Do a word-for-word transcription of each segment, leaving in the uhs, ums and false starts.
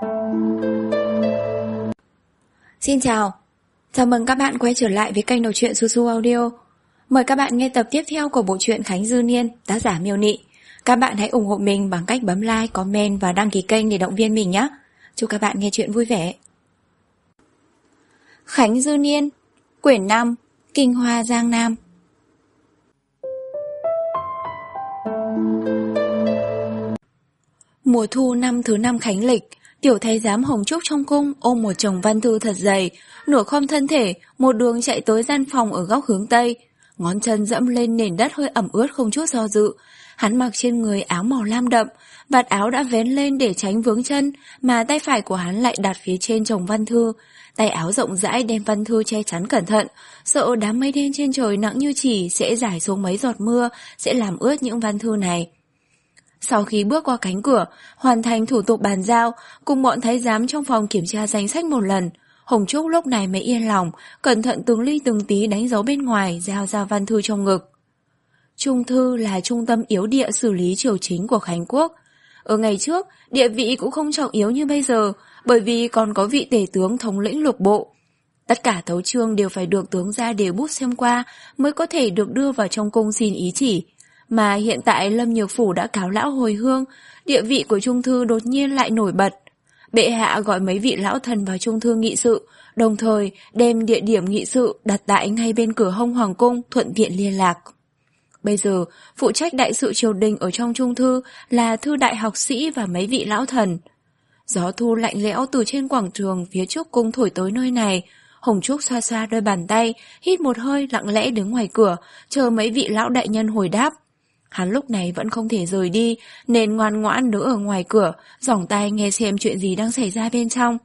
Xin chào, chào mừng các bạn quay trở lại với kênh đọc truyện Su Su Audio. Mời các bạn nghe tập tiếp theo của bộ truyện Khánh Dư Niên, tác giả Miêu Nị. Các bạn hãy ủng hộ mình bằng cách bấm like, comment và đăng ký kênh để động viên mình nhé. Chúc các bạn nghe truyện vui vẻ. Khánh Dư Niên, quyển năm, Kinh Hoa Giang Nam. Mùa thu năm thứ năm Khánh Lịch, tiểu thái giám Hồng Trúc trong cung ôm một chồng văn thư thật dày, nửa khom thân thể, một đường chạy tới gian phòng ở góc hướng tây. Ngón chân dẫm lên nền đất hơi ẩm ướt không chút do dự. Hắn mặc trên người áo màu lam đậm, vạt áo đã vén lên để tránh vướng chân, mà tay phải của hắn lại đặt phía trên chồng văn thư. Tay áo rộng rãi đem văn thư che chắn cẩn thận, sợ đám mây đen trên trời nặng như chỉ sẽ rải xuống mấy giọt mưa, sẽ làm ướt những văn thư này. Sau khi bước qua cánh cửa, hoàn thành thủ tục bàn giao, cùng bọn thái giám trong phòng kiểm tra danh sách một lần, Hồng Trúc lúc này mới yên lòng, cẩn thận từng ly từng tí đánh dấu bên ngoài, giao ra văn thư trong ngực. Trung thư là trung tâm yếu địa xử lý triều chính của Khánh Quốc. Ở ngày trước, địa vị cũng không trọng yếu như bây giờ, bởi vì còn có vị tể tướng thống lĩnh lục bộ. Tất cả tấu chương đều phải được tướng ra đều bút xem qua mới có thể được đưa vào trong cung xin ý chỉ. Mà hiện tại Lâm Nhược Phủ đã cáo lão hồi hương, địa vị của trung thư đột nhiên lại nổi bật. Bệ hạ gọi mấy vị lão thần vào trung thư nghị sự, đồng thời đem địa điểm nghị sự đặt tại ngay bên cửa hông hoàng cung, thuận tiện liên lạc. Bây giờ, phụ trách đại sự triều đình ở trong trung thư là thư đại học sĩ và mấy vị lão thần. Gió thu lạnh lẽo từ trên quảng trường phía trước cung thổi tới nơi này. Hồng Trúc xoa xoa đôi bàn tay, hít một hơi lặng lẽ đứng ngoài cửa, chờ mấy vị lão đại nhân hồi đáp. Hắn lúc này vẫn không thể rời đi, nên ngoan ngoãn đứng ở ngoài cửa, giỏng tai nghe xem chuyện gì đang xảy ra bên trong.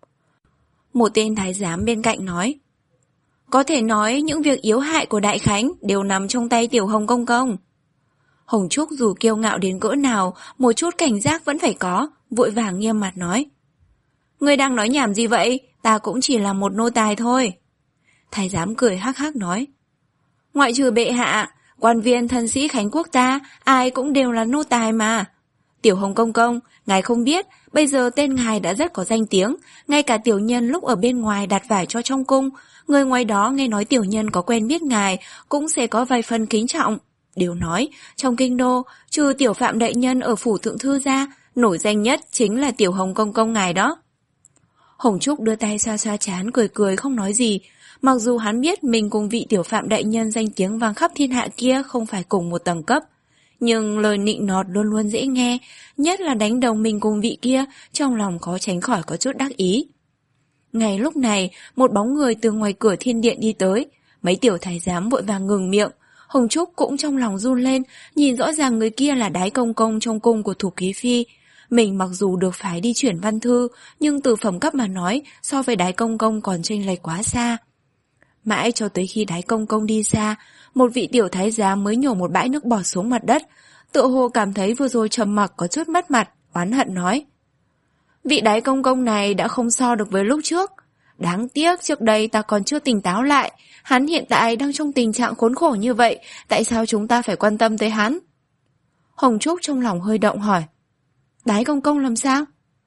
Một tên thái giám bên cạnh nói: "Có thể nói những việc yếu hại của Đại Khánh đều nằm trong tay Tiểu Hồng Công Công." Hồng Trúc dù kiêu ngạo đến cỡ nào, một chút cảnh giác vẫn phải có, vội vàng nghiêm mặt nói: "Ngươi đang nói nhảm gì vậy? Ta cũng chỉ là một nô tài thôi." Thái giám cười hắc hắc nói: "Ngoại trừ bệ hạ, quan viên thân sĩ Khánh Quốc ta, ai cũng đều là nô tài mà. Tiểu Hồng Công Công, ngài không biết, bây giờ tên ngài đã rất có danh tiếng, ngay cả tiểu nhân lúc ở bên ngoài đặt vải cho trong cung, người ngoài đó nghe nói tiểu nhân có quen biết ngài, cũng sẽ có vài phần kính trọng. Điều nói, trong kinh đô, trừ tiểu phạm đại nhân ở phủ thượng thư ra, nổi danh nhất chính là Tiểu Hồng Công Công ngài đó." Hồng Trúc đưa tay xoa xoa trán cười cười không nói gì. Mặc dù hắn biết mình cùng vị tiểu phạm đại nhân danh tiếng vang khắp thiên hạ kia không phải cùng một tầng cấp, nhưng lời nịnh nọt luôn luôn dễ nghe, nhất là đánh đồng mình cùng vị kia, trong lòng khó tránh khỏi có chút đắc ý. Ngay lúc này, một bóng người từ ngoài cửa thiên điện đi tới, mấy tiểu thái giám vội vàng ngừng miệng. Hồng Trúc cũng trong lòng run lên, nhìn rõ ràng người kia là Đái Công Công trong cung của Thủ Ký Phi. Mình mặc dù được phái đi chuyển văn thư, nhưng từ phẩm cấp mà nói, so với Đái Công Công còn chênh lệch quá xa. Mãi cho tới khi Đái Công Công đi xa, một vị tiểu thái giám mới nhổ một bãi nước bọt xuống mặt đất, tựa hồ cảm thấy vừa rồi trầm mặc có chút mất mặt, oán hận nói: "Vị Đái Công Công này đã không so được với lúc trước. Đáng tiếc trước đây ta còn chưa tỉnh táo lại, hắn hiện tại đang trong tình trạng khốn khổ như vậy, tại sao chúng ta phải quan tâm tới hắn?" Hồng Trúc trong lòng hơi động hỏi: "Đái Công Công làm sao?"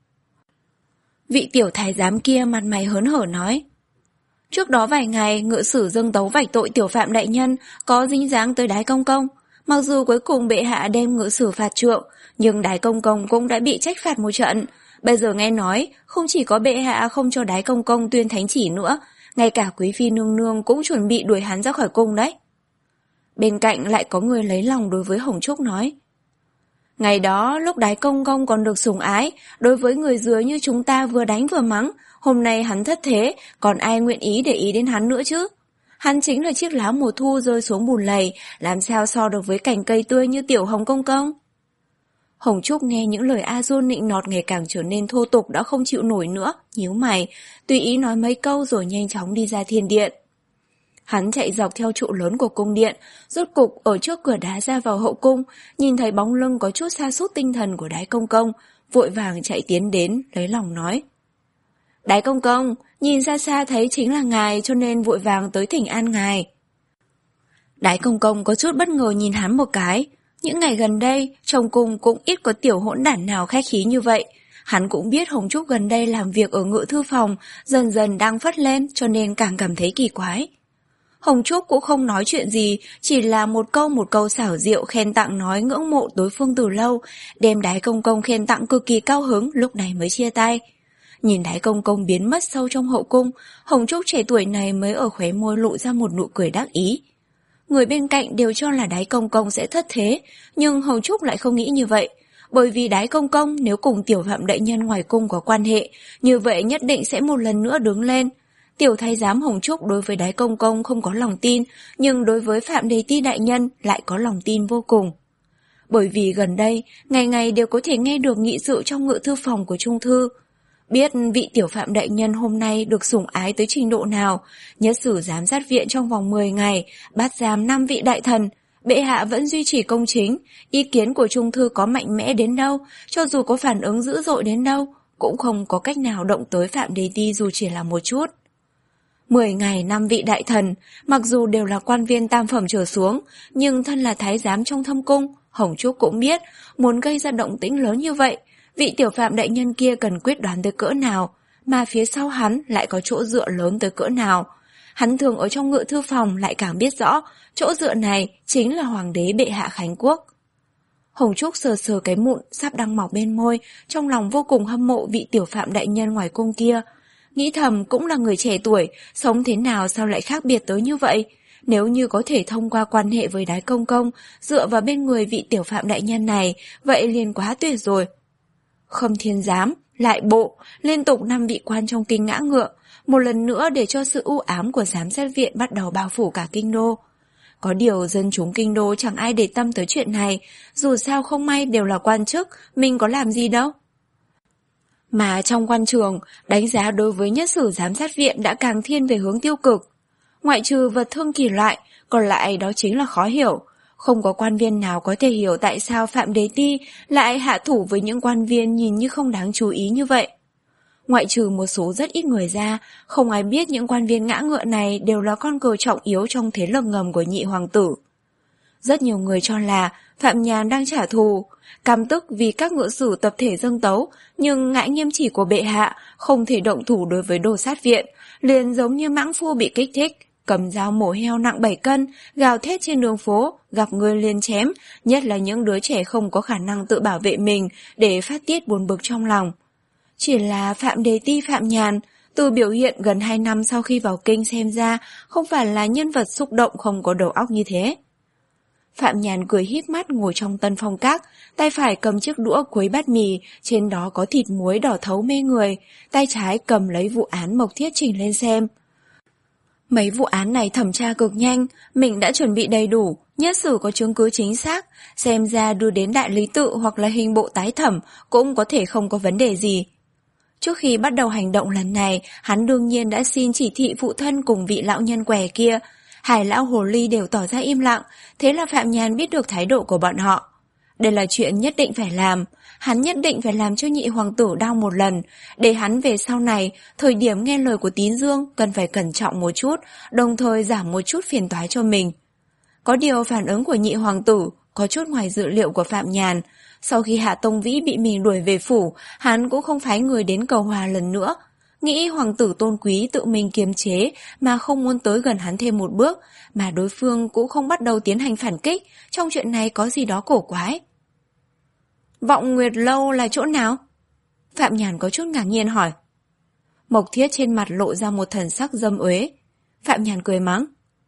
Vị tiểu thái giám kia mặt mày hớn hở nói: "Trước đó vài ngày, ngự sử dâng tấu vạch tội tiểu phạm đại nhân có dính dáng tới Đái Công Công. Mặc dù cuối cùng bệ hạ đem ngự sử phạt trượng, nhưng Đái Công Công cũng đã bị trách phạt một trận. Bây giờ nghe nói, không chỉ có bệ hạ không cho Đái Công Công tuyên thánh chỉ nữa, ngay cả quý phi nương nương cũng chuẩn bị đuổi hắn ra khỏi cung đấy." Bên cạnh lại có người lấy lòng đối với Hồng Trúc nói: "Ngày đó lúc Đái Công Công còn được sủng ái, đối với người dưới như chúng ta vừa đánh vừa mắng, hôm nay hắn thất thế, còn ai nguyện ý để ý đến hắn nữa chứ? Hắn chính là chiếc lá mùa thu rơi xuống bùn lầy, làm sao so được với cành cây tươi như Tiểu Hồng Công Công?" Hồng Trúc nghe những lời A Dôn nịnh nọt ngày càng trở nên thô tục đã không chịu nổi nữa, nhíu mày, tùy ý nói mấy câu rồi nhanh chóng đi ra thiên điện. Hắn chạy dọc theo trụ lớn của cung điện, rốt cục ở trước cửa đá ra vào hậu cung, nhìn thấy bóng lưng có chút sa sút tinh thần của Đái Công Công, vội vàng chạy tiến đến, lấy lòng nói: "Đái Công Công, nhìn xa xa thấy chính là ngài cho nên vội vàng tới thỉnh an ngài." Đái Công Công có chút bất ngờ nhìn hắn một cái. Những ngày gần đây, trong cung cũng ít có tiểu hỗn đản nào khách khí như vậy. Hắn cũng biết Hồng Trúc gần đây làm việc ở ngự thư phòng dần dần đang phất lên, cho nên càng cảm thấy kỳ quái. Hồng Trúc cũng không nói chuyện gì, chỉ là một câu một câu xảo diệu khen tặng nói ngưỡng mộ đối phương từ lâu, đem Đái Công Công khen tặng cực kỳ cao hứng, lúc này mới chia tay. Nhìn Đái Công Công biến mất sâu trong hậu cung, Hồng Trúc trẻ tuổi này mới ở khóe môi lộ ra một nụ cười đắc ý. Người bên cạnh đều cho là Đái Công Công sẽ thất thế, nhưng Hồng Trúc lại không nghĩ như vậy. Bởi vì Đái Công Công nếu cùng Tiểu Phạm đại nhân ngoài cung có quan hệ, như vậy nhất định sẽ một lần nữa đứng lên. Tiểu thái giám Hồng Trúc đối với Đái Công Công không có lòng tin, nhưng đối với Phạm Đề Ti đại nhân lại có lòng tin vô cùng. Bởi vì gần đây, ngày ngày đều có thể nghe được nghị sự trong ngự thư phòng của Trung Thư. Biết vị Tiểu Phạm đại nhân hôm nay được sủng ái tới trình độ nào, nhất sử giám sát viện trong vòng mười ngày, bắt giam năm vị đại thần, bệ hạ vẫn duy trì công chính, ý kiến của Trung Thư có mạnh mẽ đến đâu, cho dù có phản ứng dữ dội đến đâu, cũng không có cách nào động tới Phạm Đề Ti dù chỉ là một chút. Mười ngày năm vị đại thần, mặc dù đều là quan viên tam phẩm trở xuống, nhưng thân là thái giám trong thâm cung, Hồng Trúc cũng biết, muốn gây ra động tĩnh lớn như vậy, vị Tiểu Phạm đại nhân kia cần quyết đoán tới cỡ nào, mà phía sau hắn lại có chỗ dựa lớn tới cỡ nào. Hắn thường ở trong ngự thư phòng lại càng biết rõ, chỗ dựa này chính là Hoàng đế bệ hạ Khánh Quốc. Hồng Trúc sờ sờ cái mụn sắp đang mọc bên môi, trong lòng vô cùng hâm mộ vị Tiểu Phạm đại nhân ngoài cung kia. Nghĩ thầm cũng là người trẻ tuổi, sống thế nào sao lại khác biệt tới như vậy? Nếu như có thể thông qua quan hệ với Đái Công Công, dựa vào bên người vị Tiểu Phạm đại nhân này, vậy liền quá tuyệt rồi. Khâm Thiên Giám, lại bộ, liên tục năm vị quan trong kinh ngã ngựa, một lần nữa để cho sự u ám của giám sát viện bắt đầu bao phủ cả kinh đô. Có điều dân chúng kinh đô chẳng ai để tâm tới chuyện này, dù sao không may đều là quan chức, mình có làm gì đâu. Mà trong quan trường, đánh giá đối với nhất sử giám sát viện đã càng thiên về hướng tiêu cực. Ngoại trừ vật thương kỳ loại, còn lại đó chính là khó hiểu. Không có quan viên nào có thể hiểu tại sao Phạm Đề Ti lại hạ thủ với những quan viên nhìn như không đáng chú ý như vậy. Ngoại trừ một số rất ít người ra, không ai biết những quan viên ngã ngựa này đều là con cờ trọng yếu trong thế lực ngầm của nhị hoàng tử. Rất nhiều người cho là Phạm Nhàn đang trả thù, căm tức vì các ngựa sử tập thể dâng tấu, nhưng ngại nghiêm chỉ của bệ hạ không thể động thủ đối với đồ sát viện, liền giống như mãng phu bị kích thích, cầm dao mổ heo nặng bảy cân, gào thét trên đường phố, gặp người liền chém, nhất là những đứa trẻ không có khả năng tự bảo vệ mình để phát tiết buồn bực trong lòng. Chỉ là Phạm Đề Ti Phạm Nhàn, từ biểu hiện gần hai năm sau khi vào kinh xem ra không phải là nhân vật xúc động không có đầu óc như thế. Phạm Nhàn cười híp mắt ngồi trong tân phong các, tay phải cầm chiếc đũa quấy bát mì, trên đó có thịt muối đỏ thấu mê người, tay trái cầm lấy vụ án Mộc Thiết trình lên xem. Mấy vụ án này thẩm tra cực nhanh, mình đã chuẩn bị đầy đủ, nhất sử có chứng cứ chính xác, xem ra đưa đến đại lý tự hoặc là hình bộ tái thẩm cũng có thể không có vấn đề gì. Trước khi bắt đầu hành động lần này, hắn đương nhiên đã xin chỉ thị phụ thân cùng vị lão nhân què kia. Hai lão hồ ly đều tỏ ra im lặng, thế là Phạm Nhàn biết được thái độ của bọn họ. Đây là chuyện nhất định phải làm, hắn nhất định phải làm cho nhị hoàng tử đau một lần, để hắn về sau này, thời điểm nghe lời của Tín Dương cần phải cẩn trọng một chút, đồng thời giảm một chút phiền toái cho mình. Có điều phản ứng của nhị hoàng tử có chút ngoài dự liệu của Phạm Nhàn. Sau khi Hạ Tông Vĩ bị mình đuổi về phủ, hắn cũng không phái người đến cầu hòa lần nữa. Nghĩ hoàng tử tôn quý tự mình kiềm chế mà không muốn tới gần hắn thêm một bước, mà đối phương cũng không bắt đầu tiến hành phản kích, trong chuyện này có gì đó cổ quái. Vọng Nguyệt Lâu là chỗ nào? Phạm Nhàn có chút ngạc nhiên hỏi. Mộc Thiết trên mặt lộ ra một thần sắc dâm uế. Phạm Nhàn cười mắng.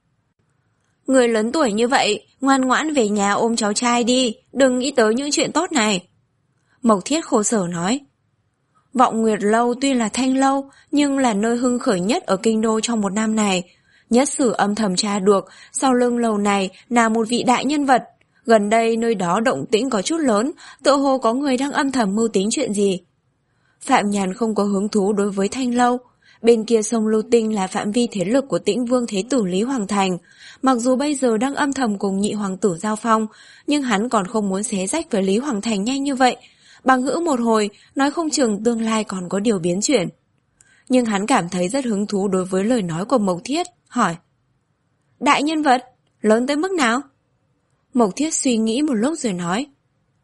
Người lớn tuổi như vậy, ngoan ngoãn về nhà ôm cháu trai đi, đừng nghĩ tới những chuyện tốt này. Mộc Thiết khổ sở nói. Vọng Nguyệt Lâu tuy là thanh lâu, nhưng là nơi hưng khởi nhất ở kinh đô trong một năm này. Nhất sử âm thầm tra được, sau lưng lầu này là một vị đại nhân vật. Gần đây nơi đó động tĩnh có chút lớn, tựa hồ có người đang âm thầm mưu tính chuyện gì. Phạm Nhàn không có hứng thú đối với thanh lâu. Bên kia sông Lưu Tinh là phạm vi thế lực của Tĩnh Vương Thế Tử Lý Hoàng Thành. Mặc dù bây giờ đang âm thầm cùng nhị hoàng tử giao phong, nhưng hắn còn không muốn xé rách với Lý Hoàng Thành nhanh như vậy. Bằng hữu một hồi, nói không chừng tương lai còn có điều biến chuyển. Nhưng hắn cảm thấy rất hứng thú đối với lời nói của Mộc Thiết, hỏi. Đại nhân vật, lớn tới mức nào? Mộc Thiết suy nghĩ một lúc rồi nói.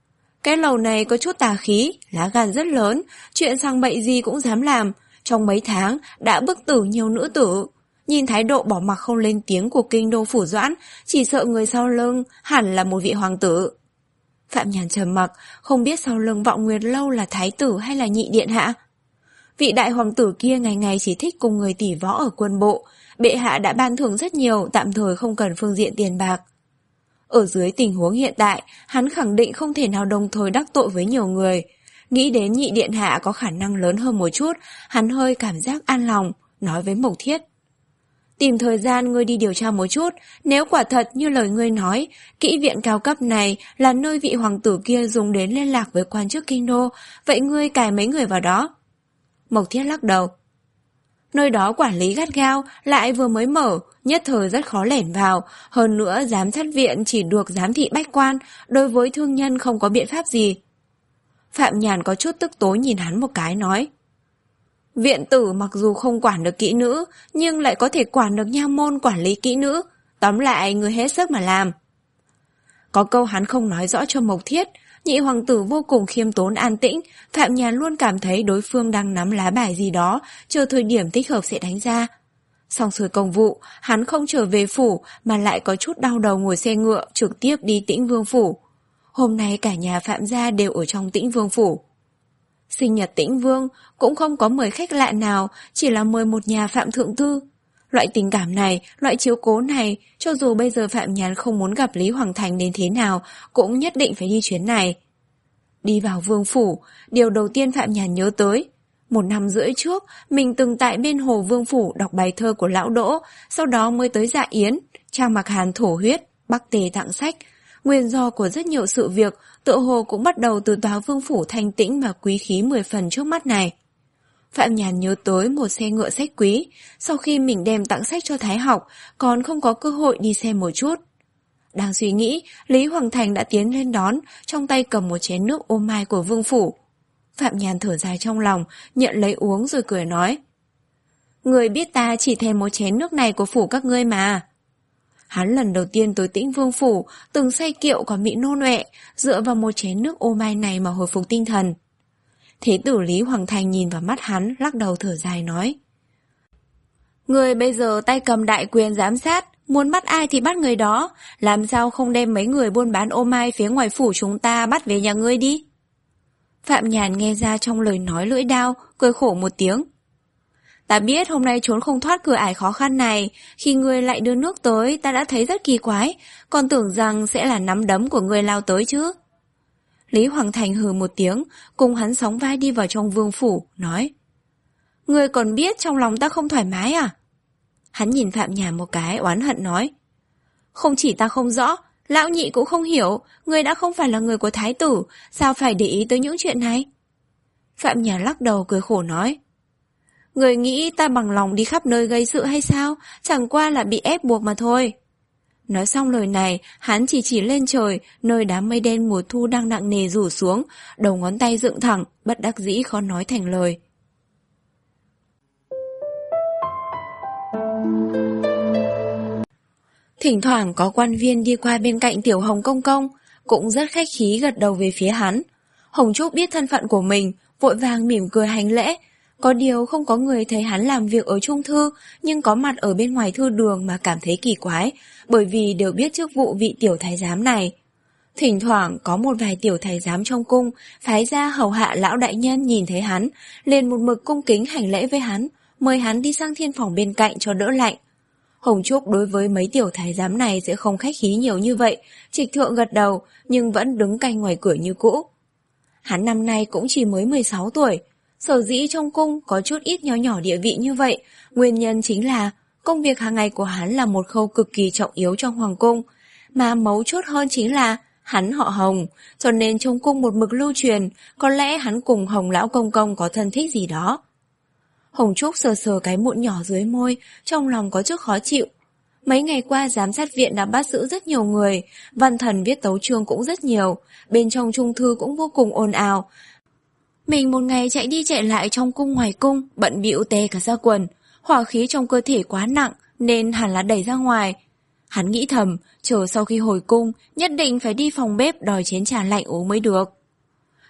Cái lầu này có chút tà khí, lá gan rất lớn, chuyện sang bậy gì cũng dám làm. Trong mấy tháng đã bức tử nhiều nữ tử. Nhìn thái độ bỏ mặc không lên tiếng của kinh đô phủ Doãn, chỉ sợ người sau lưng hẳn là một vị hoàng tử. Phạm Nhàn trầm mặc, không biết sau lưng Vọng Nguyệt Lâu là thái tử hay là nhị điện hạ. Vị đại hoàng tử kia ngày ngày chỉ thích cùng người tỷ võ ở quân bộ, bệ hạ đã ban thưởng rất nhiều, tạm thời không cần phương diện tiền bạc. Ở dưới tình huống hiện tại, hắn khẳng định không thể nào đồng thời đắc tội với nhiều người. Nghĩ đến nhị điện hạ có khả năng lớn hơn một chút, hắn hơi cảm giác an lòng, nói với Mộc Thiết. Tìm thời gian ngươi đi điều tra một chút, nếu quả thật như lời ngươi nói, kỹ viện cao cấp này là nơi vị hoàng tử kia dùng đến liên lạc với quan chức kinh đô, vậy ngươi cài mấy người vào đó. Mộc Thiết lắc đầu. Nơi đó quản lý gắt gao, lại vừa mới mở, nhất thời rất khó lẻn vào, hơn nữa giám sát viện chỉ được giám thị bách quan, đối với thương nhân không có biện pháp gì. Phạm Nhàn có chút tức tối nhìn hắn một cái nói. Viện tử mặc dù không quản được kỹ nữ, nhưng lại có thể quản được nha môn quản lý kỹ nữ, tóm lại người hết sức mà làm. Có câu hắn không nói rõ cho Mộc Thiết, nhị hoàng tử vô cùng khiêm tốn an tĩnh, Phạm Nhàn luôn cảm thấy đối phương đang nắm lá bài gì đó, chờ thời điểm thích hợp sẽ đánh ra. Xong xuôi công vụ, hắn không trở về phủ mà lại có chút đau đầu ngồi xe ngựa trực tiếp đi Tĩnh Vương phủ. Hôm nay cả nhà Phạm gia đều ở trong Tĩnh Vương phủ. Sinh nhật Tĩnh Vương cũng không có mời khách lạ nào, chỉ là mời một nhà Phạm thượng thư. Loại tình cảm này, loại chiếu cố này, cho dù bây giờ Phạm Nhàn không muốn gặp Lý Hoàng Thành đến thế nào, cũng nhất định phải đi chuyến này. Đi vào vương phủ, điều đầu tiên Phạm Nhàn nhớ tới. Một năm rưỡi trước, mình từng tại bên hồ vương phủ đọc bài thơ của Lão Đỗ, sau đó mới tới Dạ Yến, Trang Mặc Hàn thổ huyết, Bắc Tề tặng sách. Nguyên do của rất nhiều sự việc, tựa hồ cũng bắt đầu từ tòa vương phủ thanh tĩnh mà quý khí mười phần trước mắt này. Phạm Nhàn nhớ tới một xe ngựa sách quý, sau khi mình đem tặng sách cho Thái học, còn không có cơ hội đi xem một chút. Đang suy nghĩ, Lý Hoàng Thành đã tiến lên đón, trong tay cầm một chén nước ô mai của vương phủ. Phạm Nhàn thở dài trong lòng, nhận lấy uống rồi cười nói. Người biết ta chỉ thèm một chén nước này của phủ các ngươi mà. Hắn lần đầu tiên tới Tĩnh Vương phủ, từng say kiệu còn bị nôn ọe, dựa vào một chén nước ô mai này mà hồi phục tinh thần. Thế tử Lý Hoàng Thành nhìn vào mắt hắn, lắc đầu thở dài nói. Người bây giờ tay cầm đại quyền giám sát, muốn bắt ai thì bắt người đó, làm sao không đem mấy người buôn bán ô mai phía ngoài phủ chúng ta bắt về nhà ngươi đi. Phạm Nhàn nghe ra trong lời nói lưỡi đao, cười khổ một tiếng. Ta biết hôm nay trốn không thoát cửa ải khó khăn này, khi ngươi lại đưa nước tới ta đã thấy rất kỳ quái, còn tưởng rằng sẽ là nắm đấm của ngươi lao tới chứ. Lý Hoàng Thành hừ một tiếng, cùng hắn sóng vai đi vào trong vương phủ, nói. Ngươi còn biết trong lòng ta không thoải mái à? Hắn nhìn Phạm Nhàn một cái oán hận nói. Không chỉ ta không rõ, lão nhị cũng không hiểu, ngươi đã không phải là người của thái tử, sao phải để ý tới những chuyện này? Phạm Nhàn lắc đầu cười khổ nói. Người nghĩ ta bằng lòng đi khắp nơi gây sự hay sao? Chẳng qua là bị ép buộc mà thôi. Nói xong lời này, hắn chỉ chỉ lên trời, nơi đám mây đen mùa thu đang nặng nề rủ xuống, đầu ngón tay dựng thẳng, bất đắc dĩ khó nói thành lời. Thỉnh thoảng có quan viên đi qua bên cạnh Tiểu Hồng công công, cũng rất khách khí gật đầu về phía hắn. Hồng Trúc biết thân phận của mình, vội vàng mỉm cười hành lễ. Có điều không có người thấy hắn làm việc ở trung thư, nhưng có mặt ở bên ngoài thư đường mà cảm thấy kỳ quái, bởi vì đều biết chức vụ vị tiểu thái giám này. Thỉnh thoảng có một vài tiểu thái giám trong cung, phái ra hầu hạ lão đại nhân nhìn thấy hắn, liền một mực cung kính hành lễ với hắn, mời hắn đi sang thiên phòng bên cạnh cho đỡ lạnh. Hồng Trúc đối với mấy tiểu thái giám này sẽ không khách khí nhiều như vậy, trịch thượng gật đầu, nhưng vẫn đứng canh ngoài cửa như cũ. Hắn năm nay cũng chỉ mới mười sáu tuổi, sở dĩ trong cung có chút ít nho nhỏ địa vị như vậy, nguyên nhân chính là công việc hàng ngày của hắn là một khâu cực kỳ trọng yếu trong hoàng cung, mà mấu chốt hơn chính là hắn họ Hồng, cho nên trong cung một mực lưu truyền, có lẽ hắn cùng Hồng lão công công có thân thích gì đó. Hồng Trúc sờ sờ cái mụn nhỏ dưới môi, trong lòng có chút khó chịu. Mấy ngày qua giám sát viện đã bắt giữ rất nhiều người, văn thần viết tấu chương cũng rất nhiều, bên trong trung thư cũng vô cùng ồn ào. Mình một ngày chạy đi chạy lại trong cung ngoài cung, bận bịu tè cả da quần, hỏa khí trong cơ thể quá nặng nên hẳn là đẩy ra ngoài. Hắn nghĩ thầm, chờ sau khi hồi cung, nhất định phải đi phòng bếp đòi chén trà lạnh uống mới được.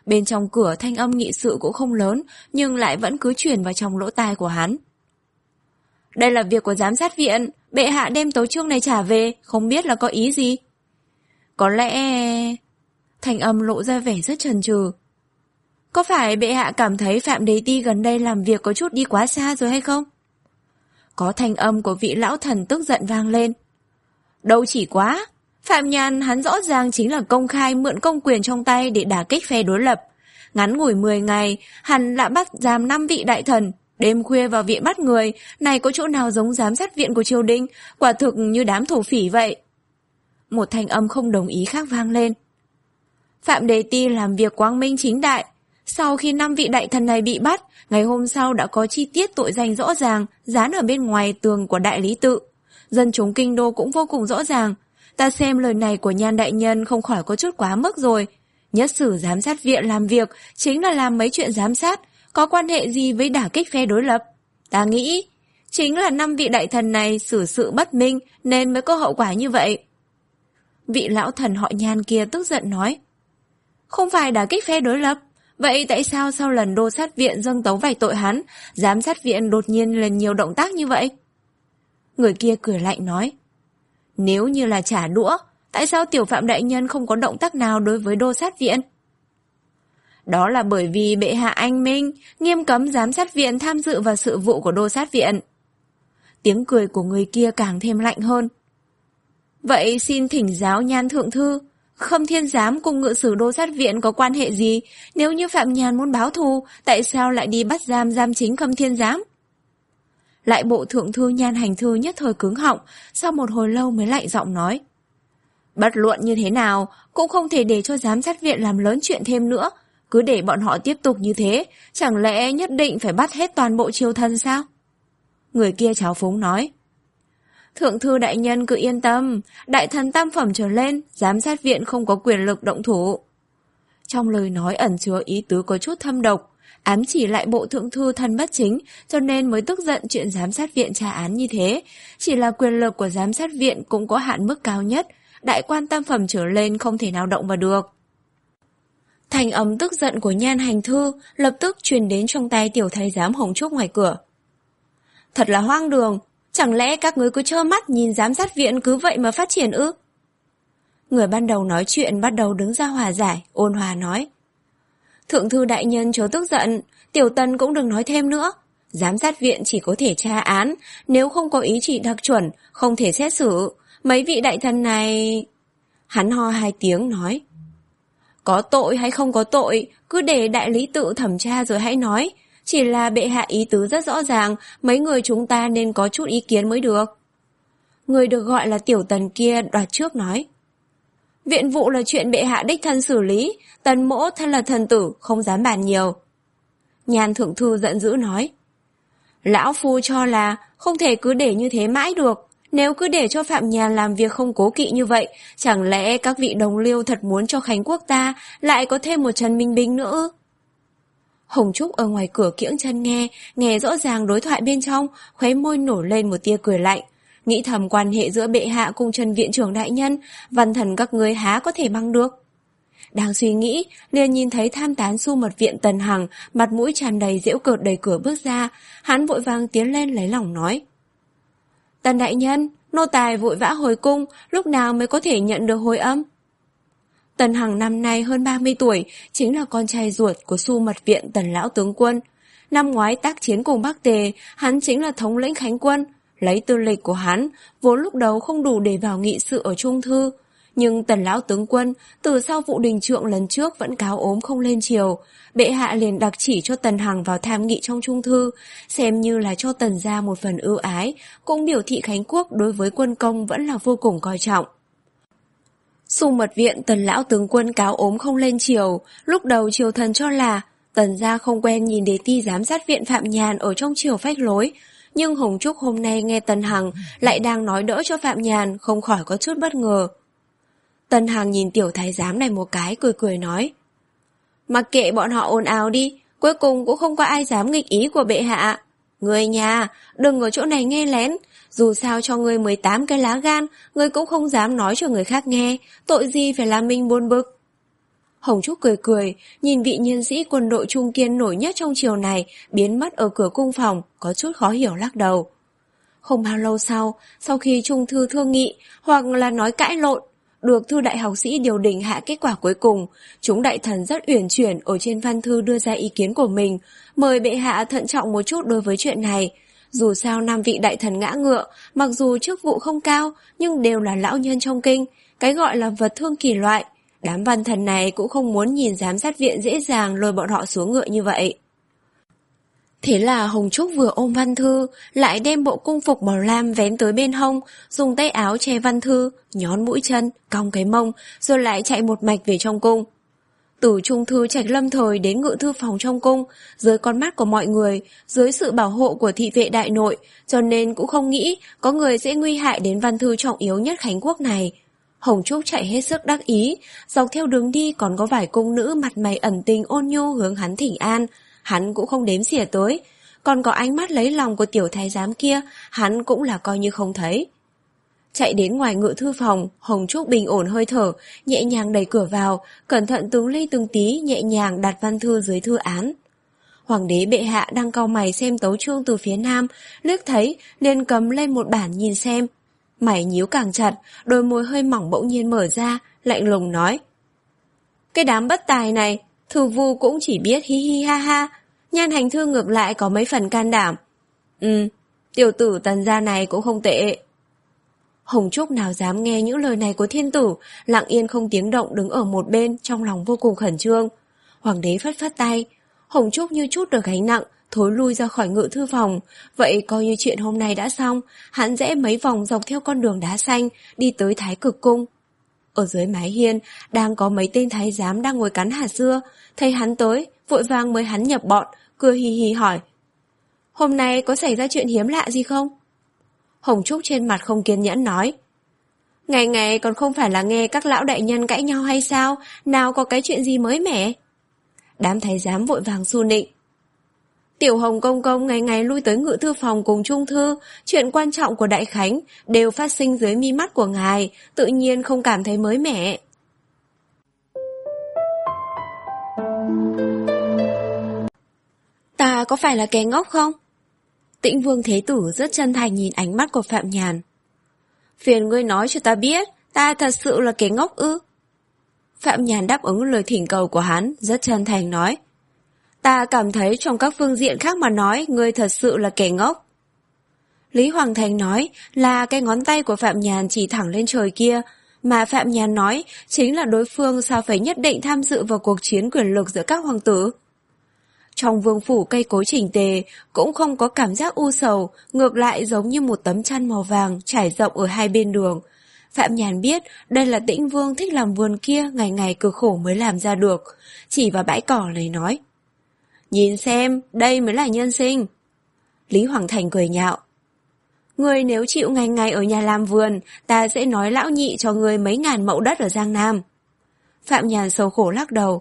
Bên trong cửa thanh âm nghị sự cũng không lớn, nhưng lại vẫn cứ truyền vào trong lỗ tai của hắn. Đây là việc của giám sát viện, bệ hạ đem tấu chương này trả về, không biết là có ý gì. Có lẽ... Thanh âm lộ ra vẻ rất chần chừ. Có phải bệ hạ cảm thấy Phạm Đế Ti gần đây làm việc có chút đi quá xa rồi hay không? Có thanh âm của vị lão thần tức giận vang lên. Đâu chỉ quá, Phạm Nhàn hắn rõ ràng chính là công khai mượn công quyền trong tay để đả kích phe đối lập. Ngắn ngủi mười ngày, hắn đã bắt giam năm vị đại thần, đêm khuya vào viện bắt người, này có chỗ nào giống giám sát viện của triều đình, quả thực như đám thổ phỉ vậy. Một thanh âm không đồng ý khác vang lên. Phạm Đế Ti làm việc quang minh chính đại. Sau khi năm vị đại thần này bị bắt, ngày hôm sau đã có chi tiết tội danh rõ ràng, dán ở bên ngoài tường của đại lý tự. Dân chúng kinh đô cũng vô cùng rõ ràng. Ta xem lời này của Nhan đại nhân không khỏi có chút quá mức rồi. Nhất sử giám sát viện làm việc chính là làm mấy chuyện giám sát, có quan hệ gì với đả kích phe đối lập. Ta nghĩ, chính là năm vị đại thần này xử sự bất minh nên mới có hậu quả như vậy. Vị lão thần họ Nhan kia tức giận nói. Không phải đả kích phe đối lập. Vậy tại sao sau lần đô sát viện dâng tấu vạch tội hắn, giám sát viện đột nhiên lên nhiều động tác như vậy? Người kia cười lạnh nói. Nếu như là trả đũa, tại sao tiểu Phạm đại nhân không có động tác nào đối với đô sát viện? Đó là bởi vì bệ hạ anh minh, nghiêm cấm giám sát viện tham dự vào sự vụ của đô sát viện. Tiếng cười của người kia càng thêm lạnh hơn. Vậy xin thỉnh giáo Nhan thượng thư, Khâm Thiên Giám cùng ngự sử đô sát viện có quan hệ gì? Nếu như Phạm Nhàn muốn báo thù, tại sao lại đi bắt giam giam chính Khâm Thiên Giám? Lại bộ thượng thư Nhan Hành Thư nhất thời cứng họng, sau một hồi lâu mới lạnh giọng nói. Bất luận như thế nào, cũng không thể để cho giám sát viện làm lớn chuyện thêm nữa. Cứ để bọn họ tiếp tục như thế, chẳng lẽ nhất định phải bắt hết toàn bộ triều thần sao? Người kia tráo phúng nói. Thượng thư đại nhân cứ yên tâm, đại thần tam phẩm trở lên, giám sát viện không có quyền lực động thủ. Trong lời nói ẩn chứa ý tứ có chút thâm độc, ám chỉ lại bộ thượng thư thân bất chính, cho nên mới tức giận chuyện giám sát viện tra án như thế. Chỉ là quyền lực của giám sát viện cũng có hạn mức cao nhất, đại quan tam phẩm trở lên không thể nào động vào được. Thành âm tức giận của Nhan Hành Thư lập tức truyền đến trong tay tiểu thái giám Hồng Trúc ngoài cửa. Thật là hoang đường, chẳng lẽ các ngươi cứ trơ mắt nhìn giám sát viện cứ vậy mà phát triển ư? Người ban đầu nói chuyện bắt đầu đứng ra hòa giải, ôn hòa nói. Thượng thư đại nhân chớ tức giận, tiểu tần cũng đừng nói thêm nữa. Giám sát viện chỉ có thể tra án, nếu không có ý chỉ đặc chuẩn, không thể xét xử. Mấy vị đại thần này... Hắn ho hai tiếng nói. Có tội hay không có tội, cứ để đại lý tự thẩm tra rồi hãy nói. Chỉ là bệ hạ ý tứ rất rõ ràng, mấy người chúng ta nên có chút ý kiến mới được. Người được gọi là tiểu tần kia đoạt trước nói. Viện vụ là chuyện bệ hạ đích thân xử lý, tần mỗ thân là thần tử, không dám bàn nhiều. Nhan thượng thư giận dữ nói. Lão phu cho là không thể cứ để như thế mãi được. Nếu cứ để cho Phạm Nhàn làm việc không cố kỵ như vậy, chẳng lẽ các vị đồng liêu thật muốn cho Khánh quốc ta lại có thêm một Trần Minh Binh nữa? Hồng Trúc ở ngoài cửa kiễng chân nghe, nghe rõ ràng đối thoại bên trong, khóe môi nổi lên một tia cười lạnh. Nghĩ thầm quan hệ giữa bệ hạ cùng Trần viện trưởng đại nhân, văn thần các ngươi há có thể bằng được. Đang suy nghĩ, liền nhìn thấy tham tán Xu Mật viện Tần Hằng, mặt mũi tràn đầy giễu cợt đẩy cửa bước ra, hắn vội vàng tiến lên lấy lòng nói. Tần đại nhân, nô tài vội vã hồi cung, lúc nào mới có thể nhận được hồi âm? Tần Hằng năm nay hơn ba mươi tuổi, chính là con trai ruột của Xu Mật viện Tần lão tướng quân. Năm ngoái tác chiến cùng Bắc Tề, hắn chính là thống lĩnh Khánh quân. Lấy tư lịch của hắn, vốn lúc đầu không đủ để vào nghị sự ở Trung Thư. Nhưng Tần lão tướng quân, từ sau vụ đình trượng lần trước vẫn cáo ốm không lên triều. Bệ hạ liền đặc chỉ cho Tần Hằng vào tham nghị trong Trung Thư, xem như là cho Tần gia một phần ưu ái, cũng biểu thị Khánh quốc đối với quân công vẫn là vô cùng coi trọng. Xu Mật viện Tần lão tướng quân cáo ốm không lên triều, lúc đầu triều thần cho là Tần gia không quen nhìn Đế ti giám sát viện Phạm Nhàn ở trong triều phách lối, nhưng Hồng Trúc hôm nay nghe Tần Hằng lại đang nói đỡ cho Phạm Nhàn, không khỏi có chút bất ngờ. Tần Hằng nhìn tiểu thái giám này một cái, cười cười nói. Mặc kệ bọn họ ồn ào đi, cuối cùng cũng không có ai dám nghịch ý của bệ hạ. Người nhà, đừng ở chỗ này nghe lén, dù sao cho ngươi mười tám cái lá gan, ngươi cũng không dám nói cho người khác nghe, tội gì phải làm mình buồn bực. Hồng Trúc cười cười, nhìn vị nhân sĩ quân đội trung kiên nổi nhất trong triều này biến mất ở cửa cung phòng, có chút khó hiểu lắc đầu. Không bao lâu sau, sau khi Trung thư thương nghị hoặc là nói cãi lộn, được thư đại học sĩ điều đình hạ kết quả cuối cùng, chúng đại thần rất uyển chuyển ở trên văn thư đưa ra ý kiến của mình, mời bệ hạ thận trọng một chút đối với chuyện này. Dù sao năm vị đại thần ngã ngựa, mặc dù chức vụ không cao, nhưng đều là lão nhân trong kinh, cái gọi là vật thương kỳ loại. Đám văn thần này cũng không muốn nhìn giám sát viện dễ dàng lôi bọn họ xuống ngựa như vậy. Thế là Hồng Trúc vừa ôm văn thư, lại đem bộ cung phục màu lam vén tới bên hông, dùng tay áo che văn thư, nhón mũi chân, cong cái mông, rồi lại chạy một mạch về trong cung. Từ trung thư trạch lâm thời đến ngự thư phòng trong cung, dưới con mắt của mọi người, dưới sự bảo hộ của thị vệ đại nội, cho nên cũng không nghĩ có người sẽ nguy hại đến văn thư trọng yếu nhất Khánh Quốc này. Hồng Trúc chạy hết sức đắc ý, dọc theo đường đi còn có vài cung nữ mặt mày ẩn tình ôn nhu hướng hắn thỉnh an, hắn cũng không đếm xỉa tới. Còn có ánh mắt lấy lòng của tiểu thái giám kia, hắn cũng là coi như không thấy. Chạy đến ngoài ngự thư phòng, Hồng Trúc bình ổn hơi thở, nhẹ nhàng đẩy cửa vào, cẩn thận từng ly từng tí nhẹ nhàng đặt văn thư dưới thư án. Hoàng đế bệ hạ đang cau mày xem tấu chương từ phía nam, liếc thấy liền cầm lên một bản nhìn xem. Mày nhíu càng chặt, đôi môi hơi mỏng bỗng nhiên mở ra, lạnh lùng nói: cái đám bất tài này, thư vu cũng chỉ biết hi hi ha ha, nhan hành thư ngược lại có mấy phần can đảm. Ừ, tiểu tử Tần gia này cũng không tệ. Hồng Trúc nào dám nghe những lời này của thiên tử, lặng yên không tiếng động đứng ở một bên, trong lòng vô cùng khẩn trương. Hoàng đế phất phất tay, Hồng Trúc như chút được gánh nặng, thối lui ra khỏi ngự thư phòng. Vậy coi như chuyện hôm nay đã xong, hắn rẽ mấy vòng dọc theo con đường đá xanh, đi tới Thái Cực Cung. Ở dưới mái hiên, đang có mấy tên thái giám đang ngồi cắn hạt dưa, thấy hắn tới, vội vàng mới hắn nhập bọn, cười hì hì hỏi: hôm nay có xảy ra chuyện hiếm lạ gì không? Hồng Trúc trên mặt không kiên nhẫn nói: ngày ngày còn không phải là nghe các lão đại nhân cãi nhau hay sao, nào có cái chuyện gì mới mẻ. Đám thái giám vội vàng xu nịnh: tiểu Hồng công công ngày ngày lui tới ngự thư phòng cùng trung thư, chuyện quan trọng của đại khánh đều phát sinh dưới mi mắt của ngài, tự nhiên không cảm thấy mới mẻ. Ta có phải là kẻ ngốc không? Tĩnh Vương Thế Tử rất chân thành nhìn ánh mắt của Phạm Nhàn. Phiền ngươi nói cho ta biết, ta thật sự là kẻ ngốc ư? Phạm Nhàn đáp ứng lời thỉnh cầu của hắn, rất chân thành nói: ta cảm thấy trong các phương diện khác mà nói, ngươi thật sự là kẻ ngốc. Lý Hoàng Thành nói là cái ngón tay của Phạm Nhàn chỉ thẳng lên trời kia, mà Phạm Nhàn nói chính là đối phương sao phải nhất định tham dự vào cuộc chiến quyền lực giữa các hoàng tử. Trong vương phủ cây cối chỉnh tề, cũng không có cảm giác u sầu, ngược lại giống như một tấm chăn màu vàng trải rộng ở hai bên đường. Phạm Nhàn biết đây là Tĩnh Vương thích làm vườn kia ngày ngày cực khổ mới làm ra được, chỉ vào bãi cỏ này nói: nhìn xem, đây mới là nhân sinh. Lý Hoàng Thành cười nhạo: ngươi nếu chịu ngày ngày ở nhà làm vườn, ta sẽ nói lão nhị cho ngươi mấy ngàn mẫu đất ở Giang Nam. Phạm Nhàn sầu khổ lắc đầu: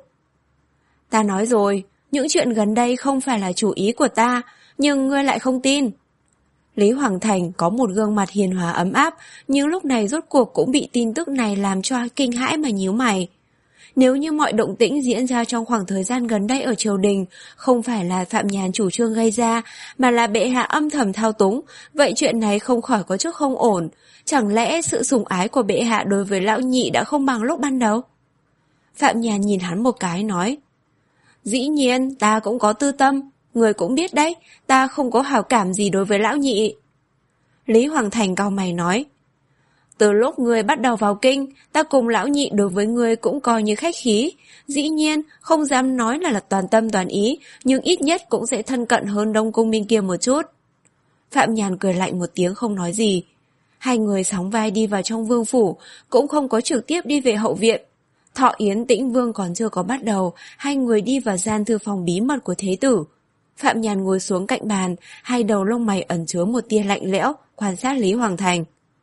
ta nói rồi, những chuyện gần đây không phải là chủ ý của ta, nhưng ngươi lại không tin. Lý Hoàng Thành có một gương mặt hiền hòa ấm áp, nhưng lúc này rốt cuộc cũng bị tin tức này làm cho kinh hãi mà nhíu mày. Nếu như mọi động tĩnh diễn ra trong khoảng thời gian gần đây ở triều đình không phải là Phạm Nhàn chủ trương gây ra, mà là bệ hạ âm thầm thao túng, vậy chuyện này không khỏi có chút không ổn. Chẳng lẽ sự sủng ái của bệ hạ đối với lão nhị đã không bằng lúc ban đầu? Phạm Nhàn nhìn hắn một cái nói: dĩ nhiên, ta cũng có tư tâm, người cũng biết đấy, ta không có hảo cảm gì đối với lão nhị. Lý Hoàng Thành cau mày nói: từ lúc ngươi bắt đầu vào kinh, ta cùng lão nhị đối với ngươi cũng coi như khách khí. Dĩ nhiên, không dám nói là, là toàn tâm toàn ý, nhưng ít nhất cũng sẽ thân cận hơn Đông Cung bên kia một chút. Phạm Nhàn cười lạnh một tiếng không nói gì. Hai người sóng vai đi vào trong vương phủ, cũng không có trực tiếp đi về hậu viện. Thọ yến Tĩnh Vương còn chưa có bắt đầu, hai người đi vào gian thư phòng bí mật của Thế Tử. Phạm Nhàn ngồi xuống cạnh bàn, hai đầu lông mày ẩn chứa một tia lạnh lẽo, quan sát Lý Hoàng Thành.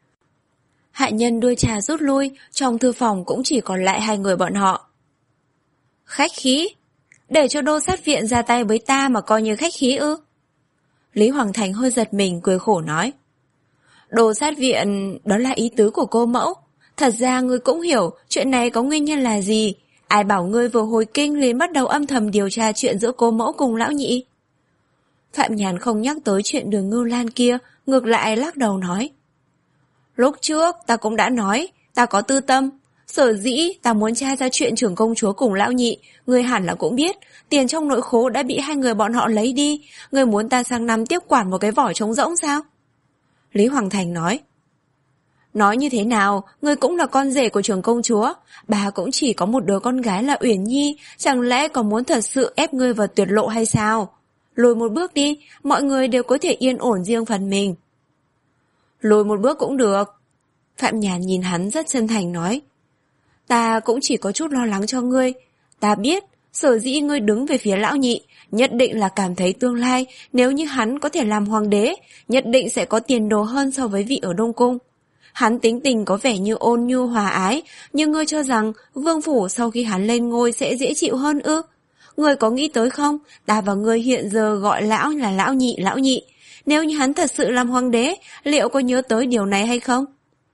Hạ nhân đưa trà rút lui, trong thư phòng cũng chỉ còn lại hai người bọn họ. Khách khí? Để cho đô sát viện ra tay với ta mà coi như khách khí ư? Lý Hoàng Thành hơi giật mình cười khổ nói: đô sát viện, đó là ý tứ của cô mẫu. Thật ra ngươi cũng hiểu chuyện này có nguyên nhân là gì. Ai bảo ngươi vừa hồi kinh liền bắt đầu âm thầm điều tra chuyện giữa cô mẫu cùng lão nhị? Phạm Nhàn không nhắc tới chuyện Đường Ngưu Lan kia, ngược lại lắc đầu nói. Lúc trước ta cũng đã nói, ta có tư tâm. Sở dĩ ta muốn tra ra chuyện trưởng công chúa cùng lão nhị, ngươi hẳn là cũng biết, tiền trong nội khố đã bị hai người bọn họ lấy đi, ngươi muốn ta sang năm tiếp quản một cái vỏ trống rỗng sao? Lý Hoàng Thành nói. Nói như thế nào, ngươi cũng là con rể của trưởng công chúa, bà cũng chỉ có một đứa con gái là Uyển Nhi, chẳng lẽ còn muốn thật sự ép ngươi vào tuyệt lộ hay sao? Lùi một bước đi, mọi người đều có thể yên ổn riêng phần mình. Lùi một bước cũng được. Phạm Nhàn nhìn hắn rất chân thành nói. Ta cũng chỉ có chút lo lắng cho ngươi. Ta biết, sở dĩ ngươi đứng về phía lão nhị, nhất định là cảm thấy tương lai, nếu như hắn có thể làm hoàng đế, nhất định sẽ có tiền đồ hơn so với vị ở Đông Cung. Hắn tính tình có vẻ như ôn nhu hòa ái, nhưng ngươi cho rằng vương phủ sau khi hắn lên ngôi sẽ dễ chịu hơn ư? Ngươi có nghĩ tới không? Ta và ngươi hiện giờ gọi lão là lão nhị lão nhị. Nếu như hắn thật sự làm hoàng đế, liệu có nhớ tới điều này hay không?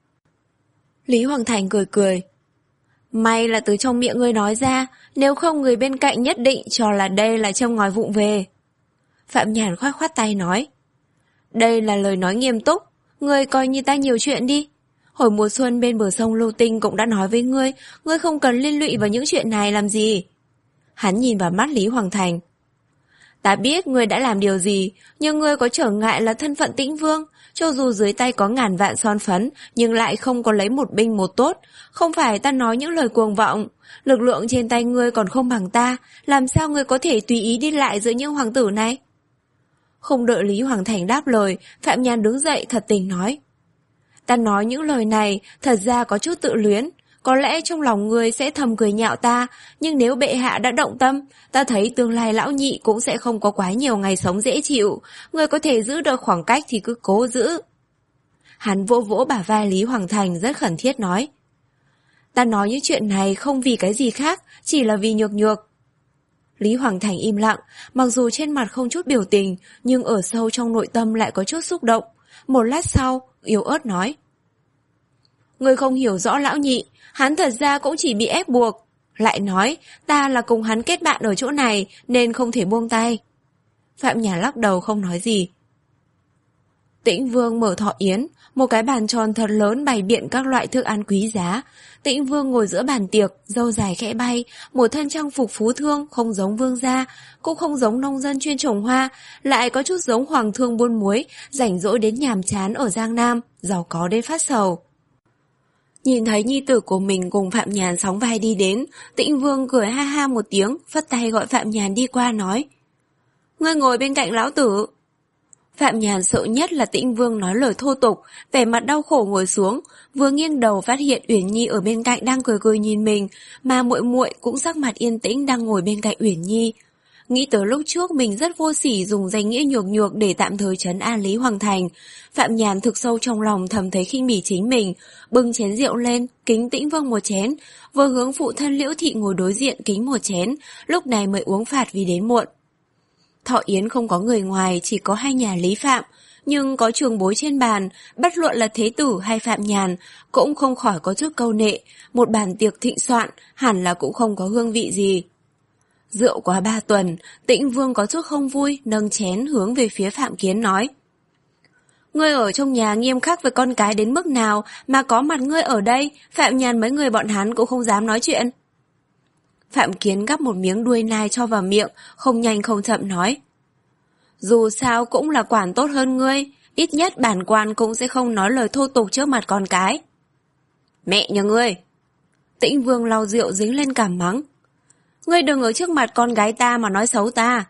Lý Hoàng Thành cười cười. May là từ trong miệng ngươi nói ra, nếu không người bên cạnh nhất định cho là đây là châm ngòi vụng về. Phạm Nhàn khoát khoát tay nói. Đây là lời nói nghiêm túc, ngươi coi như ta nhiều chuyện đi. Hồi mùa xuân bên bờ sông Lưu Tinh cũng đã nói với ngươi, ngươi không cần liên lụy vào những chuyện này làm gì. Hắn nhìn vào mắt Lý Hoàng Thành. Ta biết ngươi đã làm điều gì, nhưng ngươi có trở ngại là thân phận Tĩnh Vương, cho dù dưới tay có ngàn vạn son phấn, nhưng lại không có lấy một binh một tốt. Không phải ta nói những lời cuồng vọng, lực lượng trên tay ngươi còn không bằng ta, làm sao ngươi có thể tùy ý đi lại giữa những hoàng tử này? Không đợi Lý Hoàng Thành đáp lời, Phạm Nhàn đứng dậy thật tình nói. Ta nói những lời này thật ra có chút tự luyến. Có lẽ trong lòng ngươi sẽ thầm cười nhạo ta, nhưng nếu bệ hạ đã động tâm, ta thấy tương lai lão nhị cũng sẽ không có quá nhiều ngày sống dễ chịu. Ngươi có thể giữ được khoảng cách thì cứ cố giữ. Hắn vỗ vỗ bả vai Lý Hoàng Thành rất khẩn thiết nói. Ta nói những chuyện này không vì cái gì khác, chỉ là vì nhược nhược. Lý Hoàng Thành im lặng, mặc dù trên mặt không chút biểu tình, nhưng ở sâu trong nội tâm lại có chút xúc động. Một lát sau, yếu ớt nói. Ngươi không hiểu rõ lão nhị, hắn thật ra cũng chỉ bị ép buộc. Lại nói, ta là cùng hắn kết bạn ở chỗ này, nên không thể buông tay. Phạm Nhàn lắc đầu không nói gì. Tĩnh Vương mở thọ yến, một cái bàn tròn thật lớn bày biện các loại thức ăn quý giá. Tĩnh Vương ngồi giữa bàn tiệc, râu dài khẽ bay, một thân trang phục phú thương, không giống vương gia, cũng không giống nông dân chuyên trồng hoa, lại có chút giống hoàng thương buôn muối, rảnh rỗi đến nhàm chán ở Giang Nam, giàu có đến phát sầu. Nhìn thấy nhi tử của mình cùng Phạm Nhàn sóng vai đi đến, Tĩnh Vương cười ha ha một tiếng, phất tay gọi Phạm Nhàn đi qua nói. Ngươi ngồi bên cạnh lão tử. Phạm Nhàn sợ nhất là Tĩnh Vương nói lời thô tục, vẻ mặt đau khổ ngồi xuống, vừa nghiêng đầu phát hiện Uyển Nhi ở bên cạnh đang cười cười nhìn mình, mà muội muội cũng sắc mặt yên tĩnh đang ngồi bên cạnh Uyển Nhi. Nghĩ tới lúc trước mình rất vô sỉ dùng danh nghĩa nhược nhược để tạm thời trấn an Lý Hoàng Thành, Phạm Nhàn thực sâu trong lòng thầm thấy khinh bỉ chính mình, bưng chén rượu lên, kính Tĩnh Vương một chén, vừa hướng phụ thân Liễu Thị ngồi đối diện kính một chén, lúc này mới uống phạt vì đến muộn. Thọ yến không có người ngoài, chỉ có hai nhà Lý Phạm, nhưng có trường bối trên bàn, bất luận là Thế Tử hay Phạm Nhàn, cũng không khỏi có chút câu nệ, một bàn tiệc thịnh soạn, hẳn là cũng không có hương vị gì. Rượu quá ba tuần, Tĩnh Vương có chút không vui, nâng chén hướng về phía Phạm Kiến nói. Ngươi ở trong nhà nghiêm khắc với con cái đến mức nào mà có mặt ngươi ở đây, Phạm Nhàn mấy người bọn hắn cũng không dám nói chuyện. Phạm Kiến gắp một miếng đuôi nai cho vào miệng, không nhanh không chậm nói. Dù sao cũng là quản tốt hơn ngươi, ít nhất bản quan cũng sẽ không nói lời thô tục trước mặt con cái. Mẹ nhà ngươi! Tĩnh Vương lau rượu dính lên cảm mắng. Ngươi đừng ở trước mặt con gái ta mà nói xấu ta.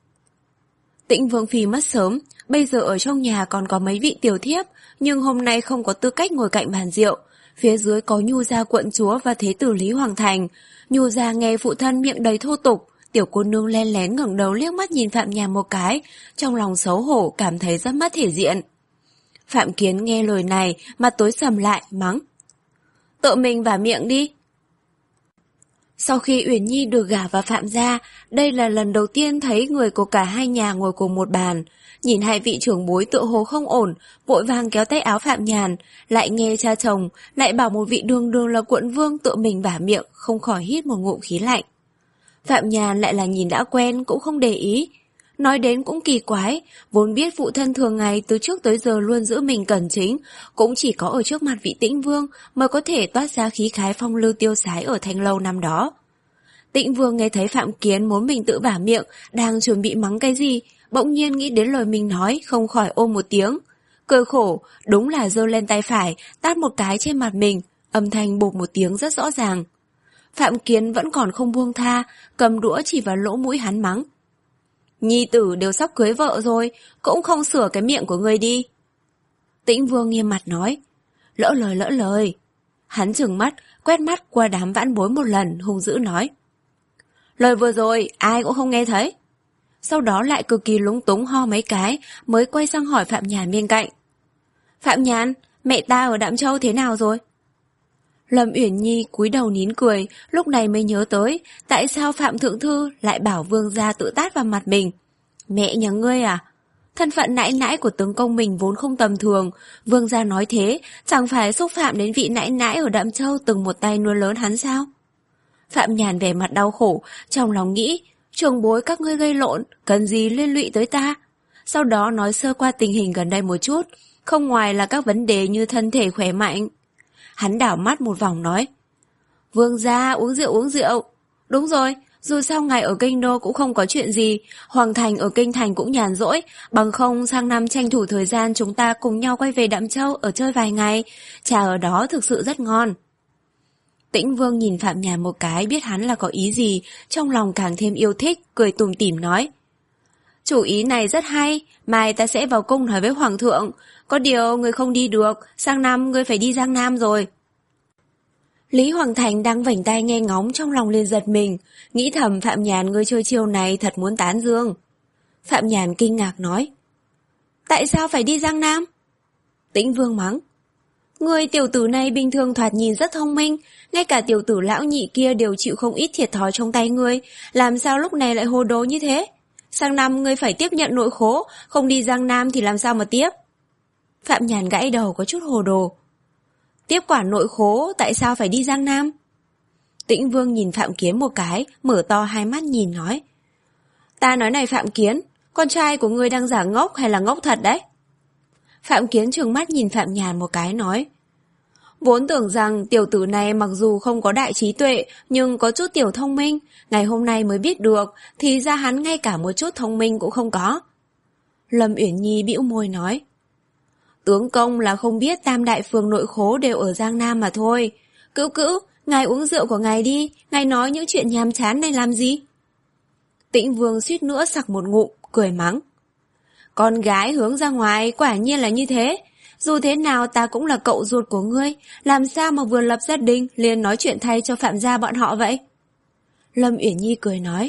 Tĩnh Vương Phi mất sớm, bây giờ ở trong nhà còn có mấy vị tiểu thiếp, nhưng hôm nay không có tư cách ngồi cạnh bàn rượu. Phía dưới có Nhu gia quận chúa và Thế Tử Lý Hoàng Thành. Nhu gia nghe phụ thân miệng đầy thô tục, tiểu cô nương len lén ngẩng đầu liếc mắt nhìn Phạm Nhàn một cái, trong lòng xấu hổ cảm thấy rất mất thể diện. Phạm Kiến nghe lời này, mặt tối sầm lại, mắng. Tự mình vả miệng đi. Sau khi Uyển Nhi được gả vào Phạm gia, đây là lần đầu tiên thấy người của cả hai nhà ngồi cùng một bàn. Nhìn hai vị trưởng bối tựa hồ không ổn, vội vàng kéo tay áo Phạm Nhàn, lại nghe cha chồng, lại bảo một vị đường đường là quận vương tự mình vả miệng, không khỏi hít một ngụm khí lạnh. Phạm Nhàn lại là nhìn đã quen cũng không để ý. Nói đến cũng kỳ quái, vốn biết phụ thân thường ngày từ trước tới giờ luôn giữ mình cẩn chính, cũng chỉ có ở trước mặt vị Tĩnh Vương mới có thể toát ra khí khái phong lưu tiêu sái ở Thanh Lâu năm đó. Tĩnh Vương nghe thấy Phạm Kiến muốn mình tự vả miệng, đang chuẩn bị mắng cái gì, bỗng nhiên nghĩ đến lời mình nói, không khỏi ôm một tiếng. Cười khổ, đúng là giơ lên tay phải, tát một cái trên mặt mình, âm thanh bụp một tiếng rất rõ ràng. Phạm Kiến vẫn còn không buông tha, cầm đũa chỉ vào lỗ mũi hắn mắng. Nhi tử đều sắp cưới vợ rồi, cũng không sửa cái miệng của ngươi đi. Tĩnh Vương nghiêm mặt nói. Lỡ lời lỡ lời. Hắn trừng mắt, quét mắt qua đám vãn bối một lần, hung dữ nói. Lời vừa rồi, ai cũng không nghe thấy. Sau đó lại cực kỳ lúng túng ho mấy cái, mới quay sang hỏi Phạm Nhàn bên cạnh. Phạm Nhàn, mẹ ta ở Đạm Châu thế nào rồi? Lâm Uyển Nhi cúi đầu nín cười, lúc này mới nhớ tới, tại sao Phạm Thượng Thư lại bảo vương gia tự tát vào mặt mình. Mẹ nhà ngươi à? Thân phận nãi nãi của tướng công mình vốn không tầm thường, vương gia nói thế, chẳng phải xúc phạm đến vị nãi nãi ở Đạm Châu từng một tay nuôi lớn hắn sao? Phạm Nhàn vẻ mặt đau khổ, trong lòng nghĩ, trưởng bối các ngươi gây lộn, cần gì liên lụy tới ta? Sau đó nói sơ qua tình hình gần đây một chút, không ngoài là các vấn đề như thân thể khỏe mạnh. Hắn đảo mắt một vòng nói. Vương gia uống rượu uống rượu. Đúng rồi, dù sao ngài ở Kinh Đô cũng không có chuyện gì, Hoàng Thành ở Kinh Thành cũng nhàn rỗi, bằng không sang năm tranh thủ thời gian chúng ta cùng nhau quay về Đạm Châu ở chơi vài ngày, trà ở đó thực sự rất ngon. Tĩnh Vương nhìn Phạm Nhàn một cái biết hắn là có ý gì, trong lòng càng thêm yêu thích, cười tủm tỉm nói. Chủ ý này rất hay, mai ta sẽ vào cung nói với Hoàng thượng, có điều người không đi được, sang năm ngươi phải đi Giang Nam rồi. Lý Hoàng Thành đang vảnh tay nghe ngóng trong lòng liền giật mình, nghĩ thầm Phạm Nhàn ngươi chơi chiêu này thật muốn tán dương. Phạm Nhàn kinh ngạc nói. Tại sao phải đi Giang Nam? Tĩnh Vương mắng. Ngươi tiểu tử này bình thường thoạt nhìn rất thông minh, ngay cả tiểu tử lão nhị kia đều chịu không ít thiệt thòi trong tay ngươi, làm sao lúc này lại hồ đồ như thế? Sang năm ngươi phải tiếp nhận nội khố, không đi Giang Nam thì làm sao mà tiếp? Phạm Nhàn gãy đầu có chút hồ đồ. Tiếp quản nội khố, tại sao phải đi Giang Nam? Tĩnh Vương nhìn Phạm Kiến một cái, mở to hai mắt nhìn nói. Ta nói này Phạm Kiến, con trai của ngươi đang giả ngốc hay là ngốc thật đấy? Phạm Kiến trừng mắt nhìn Phạm Nhàn một cái nói. Vốn tưởng rằng tiểu tử này mặc dù không có đại trí tuệ, nhưng có chút tiểu thông minh, ngày hôm nay mới biết được, thì ra hắn ngay cả một chút thông minh cũng không có. Lâm Uyển Nhi bĩu môi nói. Tướng công là không biết tam đại phường nội khố đều ở Giang Nam mà thôi. Cữu cữu, ngài uống rượu của ngài đi, ngài nói những chuyện nhàm chán này làm gì? Tĩnh Vương suýt nữa sặc một ngụm, cười mắng. Con gái hướng ra ngoài, quả nhiên là như thế. Dù thế nào ta cũng là cậu ruột của ngươi, làm sao mà vừa lập gia đình liền nói chuyện thay cho Phạm gia bọn họ vậy? Lâm Uyển Nhi cười nói.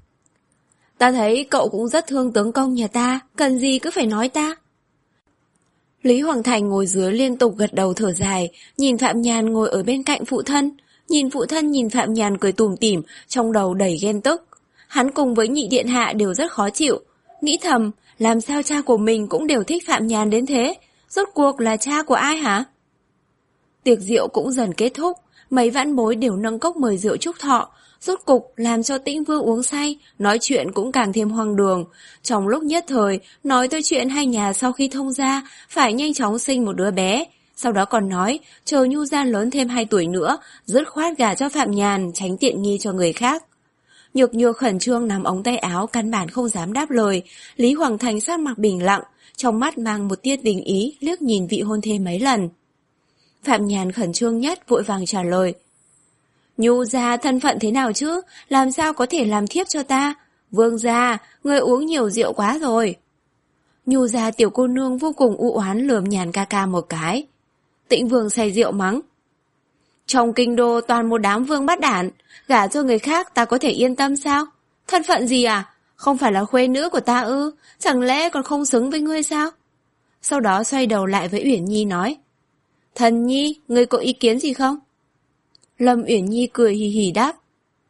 Ta thấy cậu cũng rất thương tướng công nhà ta, cần gì cứ phải nói ta. Lý Hoàng Thành ngồi dưới liên tục gật đầu thở dài, nhìn Phạm Nhàn ngồi ở bên cạnh phụ thân, nhìn phụ thân nhìn Phạm Nhàn cười tủm tỉm, trong đầu đầy ghen tức. Hắn cùng với nhị điện hạ đều rất khó chịu, nghĩ thầm, làm sao cha của mình cũng đều thích Phạm Nhàn đến thế, rốt cuộc là cha của ai hả? Tiệc rượu cũng dần kết thúc, mấy vãn bối đều nâng cốc mời rượu chúc thọ, rốt cục làm cho Tĩnh Vương uống say, nói chuyện cũng càng thêm hoang đường. Trong lúc nhất thời, nói tới chuyện hai nhà sau khi thông gia, phải nhanh chóng sinh một đứa bé. Sau đó còn nói, chờ Nhu gia lớn thêm hai tuổi nữa, dứt khoát gả cho Phạm Nhàn, tránh tiện nghi cho người khác. Nhược Nhược khẩn trương nắm ống tay áo, căn bản không dám đáp lời. Lý Hoàng Thành sắc mặt bình lặng, trong mắt mang một tia tình ý, liếc nhìn vị hôn thê mấy lần. Phạm Nhàn khẩn trương nhất, vội vàng trả lời. Nhu gia thân phận thế nào chứ, làm sao có thể làm thiếp cho ta? Vương gia, người uống nhiều rượu quá rồi. Nhu gia tiểu cô nương vô cùng u oán lườm Nhàn ca ca một cái. Tĩnh Vương say rượu mắng. Trong kinh đô toàn một đám vương bát đản, gả cho người khác ta có thể yên tâm sao? Thân phận gì à? Không phải là khuê nữ của ta ư? Chẳng lẽ còn không xứng với ngươi sao? Sau đó xoay đầu lại với Uyển Nhi nói. Thần Nhi, ngươi có ý kiến gì không? Lâm Uyển Nhi cười hì hì đáp.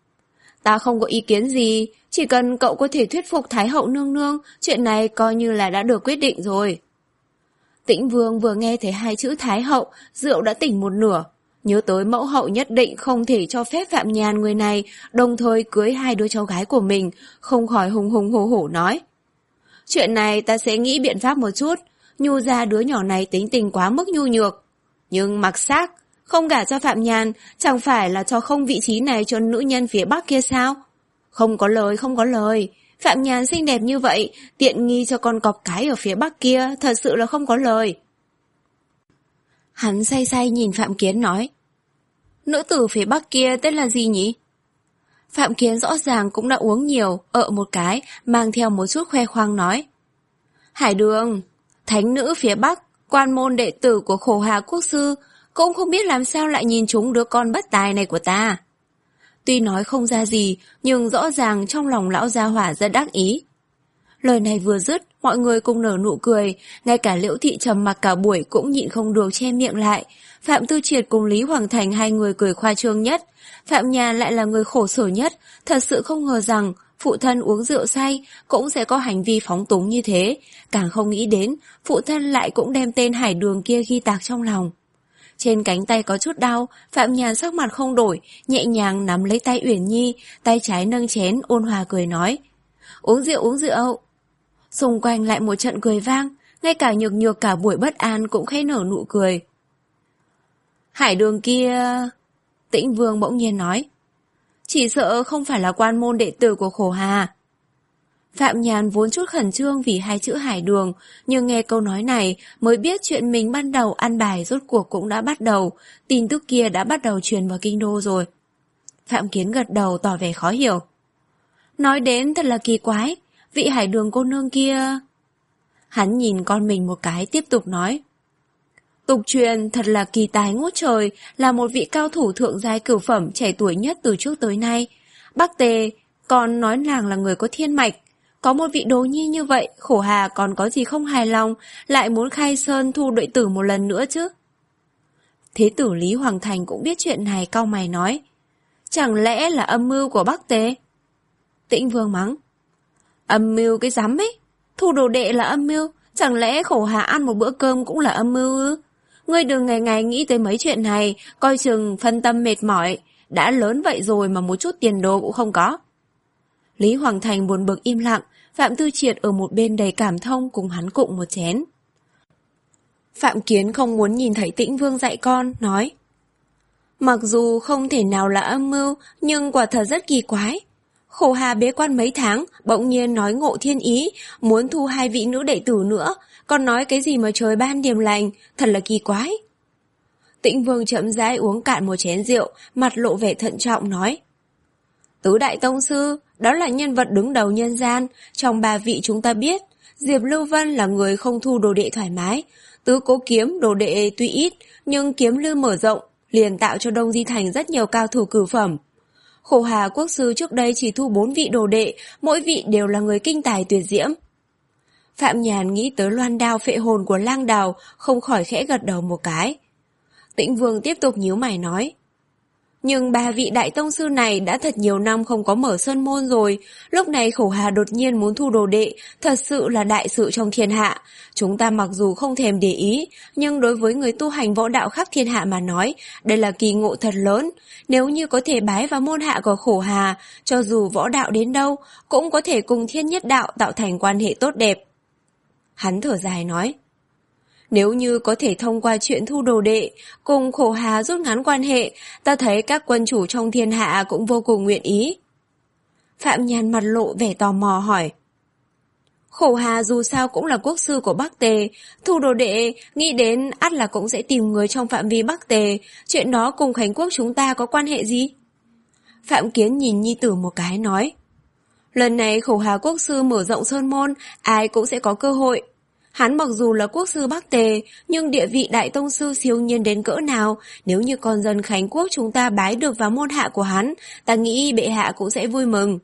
Ta không có ý kiến gì, chỉ cần cậu có thể thuyết phục Thái hậu nương nương, chuyện này coi như là đã được quyết định rồi. Tĩnh Vương vừa nghe thấy hai chữ Thái hậu, rượu đã tỉnh một nửa. Nhớ tới mẫu hậu nhất định không thể cho phép Phạm Nhàn người này đồng thời cưới hai đứa cháu gái của mình, không khỏi hùng hùng hổ hổ nói. Chuyện này ta sẽ nghĩ biện pháp một chút, Nhu ra đứa nhỏ này tính tình quá mức nhu nhược. Nhưng mặc xác, không gả cho Phạm Nhàn, chẳng phải là cho không vị trí này cho nữ nhân phía Bắc kia sao? Không có lời, không có lời. Phạm Nhàn xinh đẹp như vậy, tiện nghi cho con cọp cái ở phía Bắc kia, thật sự là không có lời. Hắn say say nhìn Phạm Kiến nói. Nữ tử phía Bắc kia tên là gì nhỉ? Phạm Kiến rõ ràng cũng đã uống nhiều, ợ một cái, mang theo một chút khoe khoang nói. Hải Đường, thánh nữ phía Bắc, quan môn đệ tử của Khổ Hà Quốc sư, cũng không biết làm sao lại nhìn trúng đứa con bất tài này của ta. Tuy nói không ra gì, nhưng rõ ràng trong lòng lão gia hỏa rất đắc ý. Lời này vừa dứt, mọi người cùng nở nụ cười, ngay cả Liễu Thị trầm mặc cả buổi cũng nhịn không được che miệng lại. Phạm Tư Triệt cùng Lý Hoàng Thành hai người cười khoa trương nhất, Phạm Nhàn lại là người khổ sở nhất, thật sự không ngờ rằng phụ thân uống rượu say cũng sẽ có hành vi phóng túng như thế, càng không nghĩ đến phụ thân lại cũng đem tên Hải Đường kia ghi tạc trong lòng. Trên cánh tay có chút đau, Phạm Nhàn sắc mặt không đổi, nhẹ nhàng nắm lấy tay Uyển Nhi, tay trái nâng chén ôn hòa cười nói. Uống rượu uống rượu. Xung quanh lại một trận cười vang, ngay cả Nhược Nhược cả buổi bất an cũng khẽ nở nụ cười. Hải Đường kia... Tĩnh Vương bỗng nhiên nói. Chỉ sợ không phải là quan môn đệ tử của Khổ Hà. Phạm Nhàn vốn chút khẩn trương vì hai chữ Hải Đường, nhưng nghe câu nói này mới biết chuyện mình ban đầu ăn bài rốt cuộc cũng đã bắt đầu, tin tức kia đã bắt đầu truyền vào kinh đô rồi. Phạm Kiến gật đầu tỏ vẻ khó hiểu. Nói đến thật là kỳ quái, vị Hải Đường cô nương kia... Hắn nhìn con mình một cái tiếp tục nói. Tục truyền thật là kỳ tài ngút trời, là một vị cao thủ thượng giai cửu phẩm trẻ tuổi nhất từ trước tới nay. Bắc Tề còn nói nàng là người có thiên mạch. Có một vị đồ nhi như vậy, Khổ Hà còn có gì không hài lòng, lại muốn khai sơn thu đệ tử một lần nữa chứ. Thế tử Lý Hoàng Thành cũng biết chuyện này, cau mày nói. Chẳng lẽ là âm mưu của Bắc Tề? Tĩnh Vương mắng. Âm mưu cái rắm ấy, thu đồ đệ là âm mưu, chẳng lẽ Khổ Hà ăn một bữa cơm cũng là âm mưu ư? Ngươi đừng ngày ngày nghĩ tới mấy chuyện này, coi chừng phân tâm mệt mỏi, đã lớn vậy rồi mà một chút tiền đồ cũng không có. Lý Hoàng Thành buồn bực im lặng, Phạm Tư Triệt ở một bên đầy cảm thông cùng hắn cụng một chén. Phạm Kiến không muốn nhìn thấy Tĩnh Vương dạy con, nói. Mặc dù không thể nào là âm mưu, nhưng quả thật rất kỳ quái. Khổ Hà bế quan mấy tháng, bỗng nhiên nói ngộ thiên ý, muốn thu hai vị nữ đệ tử nữa, còn nói cái gì mà trời ban điềm lành, thật là kỳ quái. Tĩnh Vương chậm rãi uống cạn một chén rượu, mặt lộ vẻ thận trọng nói. Tứ đại tông sư, đó là nhân vật đứng đầu nhân gian, trong ba vị chúng ta biết, Diệp Lưu Vân là người không thu đồ đệ thoải mái, Tứ Cố Kiếm đồ đệ tuy ít, nhưng kiếm lưu mở rộng, liền tạo cho Đông Di Thành rất nhiều cao thủ cửu phẩm. Khổ Hà Quốc sư trước đây chỉ thu bốn vị đồ đệ, mỗi vị đều là người kinh tài tuyệt diễm. Phạm Nhàn nghĩ tới loan đao phệ hồn của Lang Đào, không khỏi khẽ gật đầu một cái. Tĩnh Vương tiếp tục nhíu mày nói. Nhưng ba vị đại tông sư này đã thật nhiều năm không có mở sơn môn rồi, lúc này Khổ Hà đột nhiên muốn thu đồ đệ, thật sự là đại sự trong thiên hạ. Chúng ta mặc dù không thèm để ý, nhưng đối với người tu hành võ đạo khắp thiên hạ mà nói, đây là kỳ ngộ thật lớn. Nếu như có thể bái vào môn hạ của Khổ Hà, cho dù võ đạo đến đâu, cũng có thể cùng thiên nhất đạo tạo thành quan hệ tốt đẹp. Hắn thở dài nói. Nếu như có thể thông qua chuyện thu đồ đệ, cùng Khổ Hà rút ngắn quan hệ, ta thấy các quân chủ trong thiên hạ cũng vô cùng nguyện ý. Phạm Nhàn mặt lộ vẻ tò mò hỏi. Khổ Hà dù sao cũng là quốc sư của Bắc Tề, thu đồ đệ, nghĩ đến ắt là cũng sẽ tìm người trong phạm vi Bắc Tề, chuyện đó cùng Khánh Quốc chúng ta có quan hệ gì? Phạm Kiến nhìn nhi tử một cái nói. Lần này Khổ Hà quốc sư mở rộng sơn môn, ai cũng sẽ có cơ hội. Hắn mặc dù là quốc sư Bắc Tề, nhưng địa vị đại tông sư siêu nhiên đến cỡ nào, nếu như con dân Khánh Quốc chúng ta bái được vào môn hạ của hắn, ta nghĩ bệ hạ cũng sẽ vui mừng.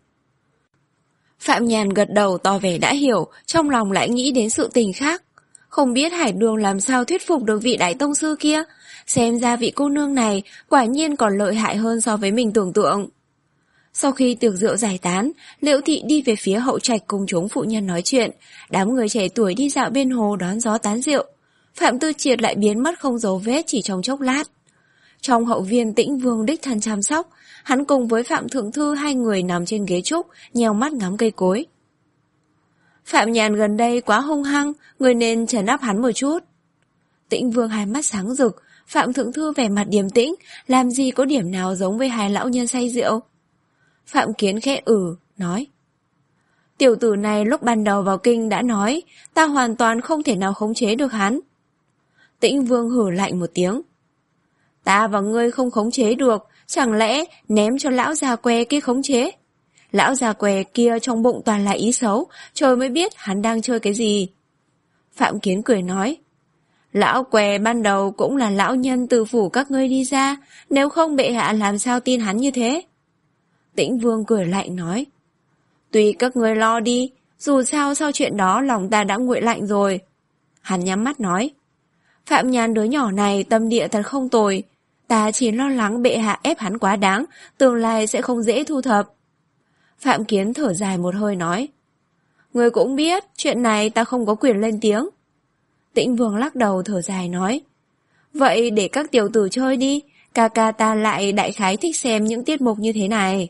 Phạm Nhàn gật đầu tỏ vẻ đã hiểu, trong lòng lại nghĩ đến sự tình khác. Không biết Hải Đường làm sao thuyết phục được vị đại tông sư kia, xem ra vị cô nương này quả nhiên còn lợi hại hơn so với mình tưởng tượng. Sau khi tiệc rượu giải tán, Liễu Thị đi về phía hậu trạch cùng chúng phụ nhân nói chuyện, đám người trẻ tuổi đi dạo bên hồ đón gió tán rượu. Phạm Tư Triệt lại biến mất không dấu vết chỉ trong chốc lát. Trong hậu viên Tĩnh Vương đích thân chăm sóc, hắn cùng với Phạm Thượng Thư hai người nằm trên ghế trúc, nheo mắt ngắm cây cối. Phạm Nhàn gần đây quá hung hăng, người nên trấn áp hắn một chút. Tĩnh Vương hai mắt sáng rực, Phạm Thượng Thư vẻ mặt điềm tĩnh, làm gì có điểm nào giống với hai lão nhân say rượu. Phạm Kiến khẽ ử, nói. Tiểu tử này lúc ban đầu vào kinh đã nói, ta hoàn toàn không thể nào khống chế được hắn. Tĩnh Vương hử lạnh một tiếng. Ta và ngươi không khống chế được, chẳng lẽ ném cho lão già què kia khống chế? Lão già què kia trong bụng toàn là ý xấu, trời mới biết hắn đang chơi cái gì. Phạm Kiến cười nói. Lão què ban đầu cũng là lão nhân từ phủ các ngươi đi ra, nếu không bệ hạ làm sao tin hắn như thế? Tĩnh Vương cười lạnh nói. Tùy các ngươi lo đi, dù sao sau chuyện đó lòng ta đã nguội lạnh rồi. Hắn nhắm mắt nói. Phạm Nhàn đứa nhỏ này tâm địa thật không tồi, ta chỉ lo lắng bệ hạ ép hắn quá đáng, tương lai sẽ không dễ thu thập. Phạm Kiến thở dài một hơi nói. Ngươi cũng biết, chuyện này ta không có quyền lên tiếng. Tĩnh Vương lắc đầu thở dài nói. Vậy để các tiểu tử chơi đi, ca ca ta lại đại khái thích xem những tiết mục như thế này.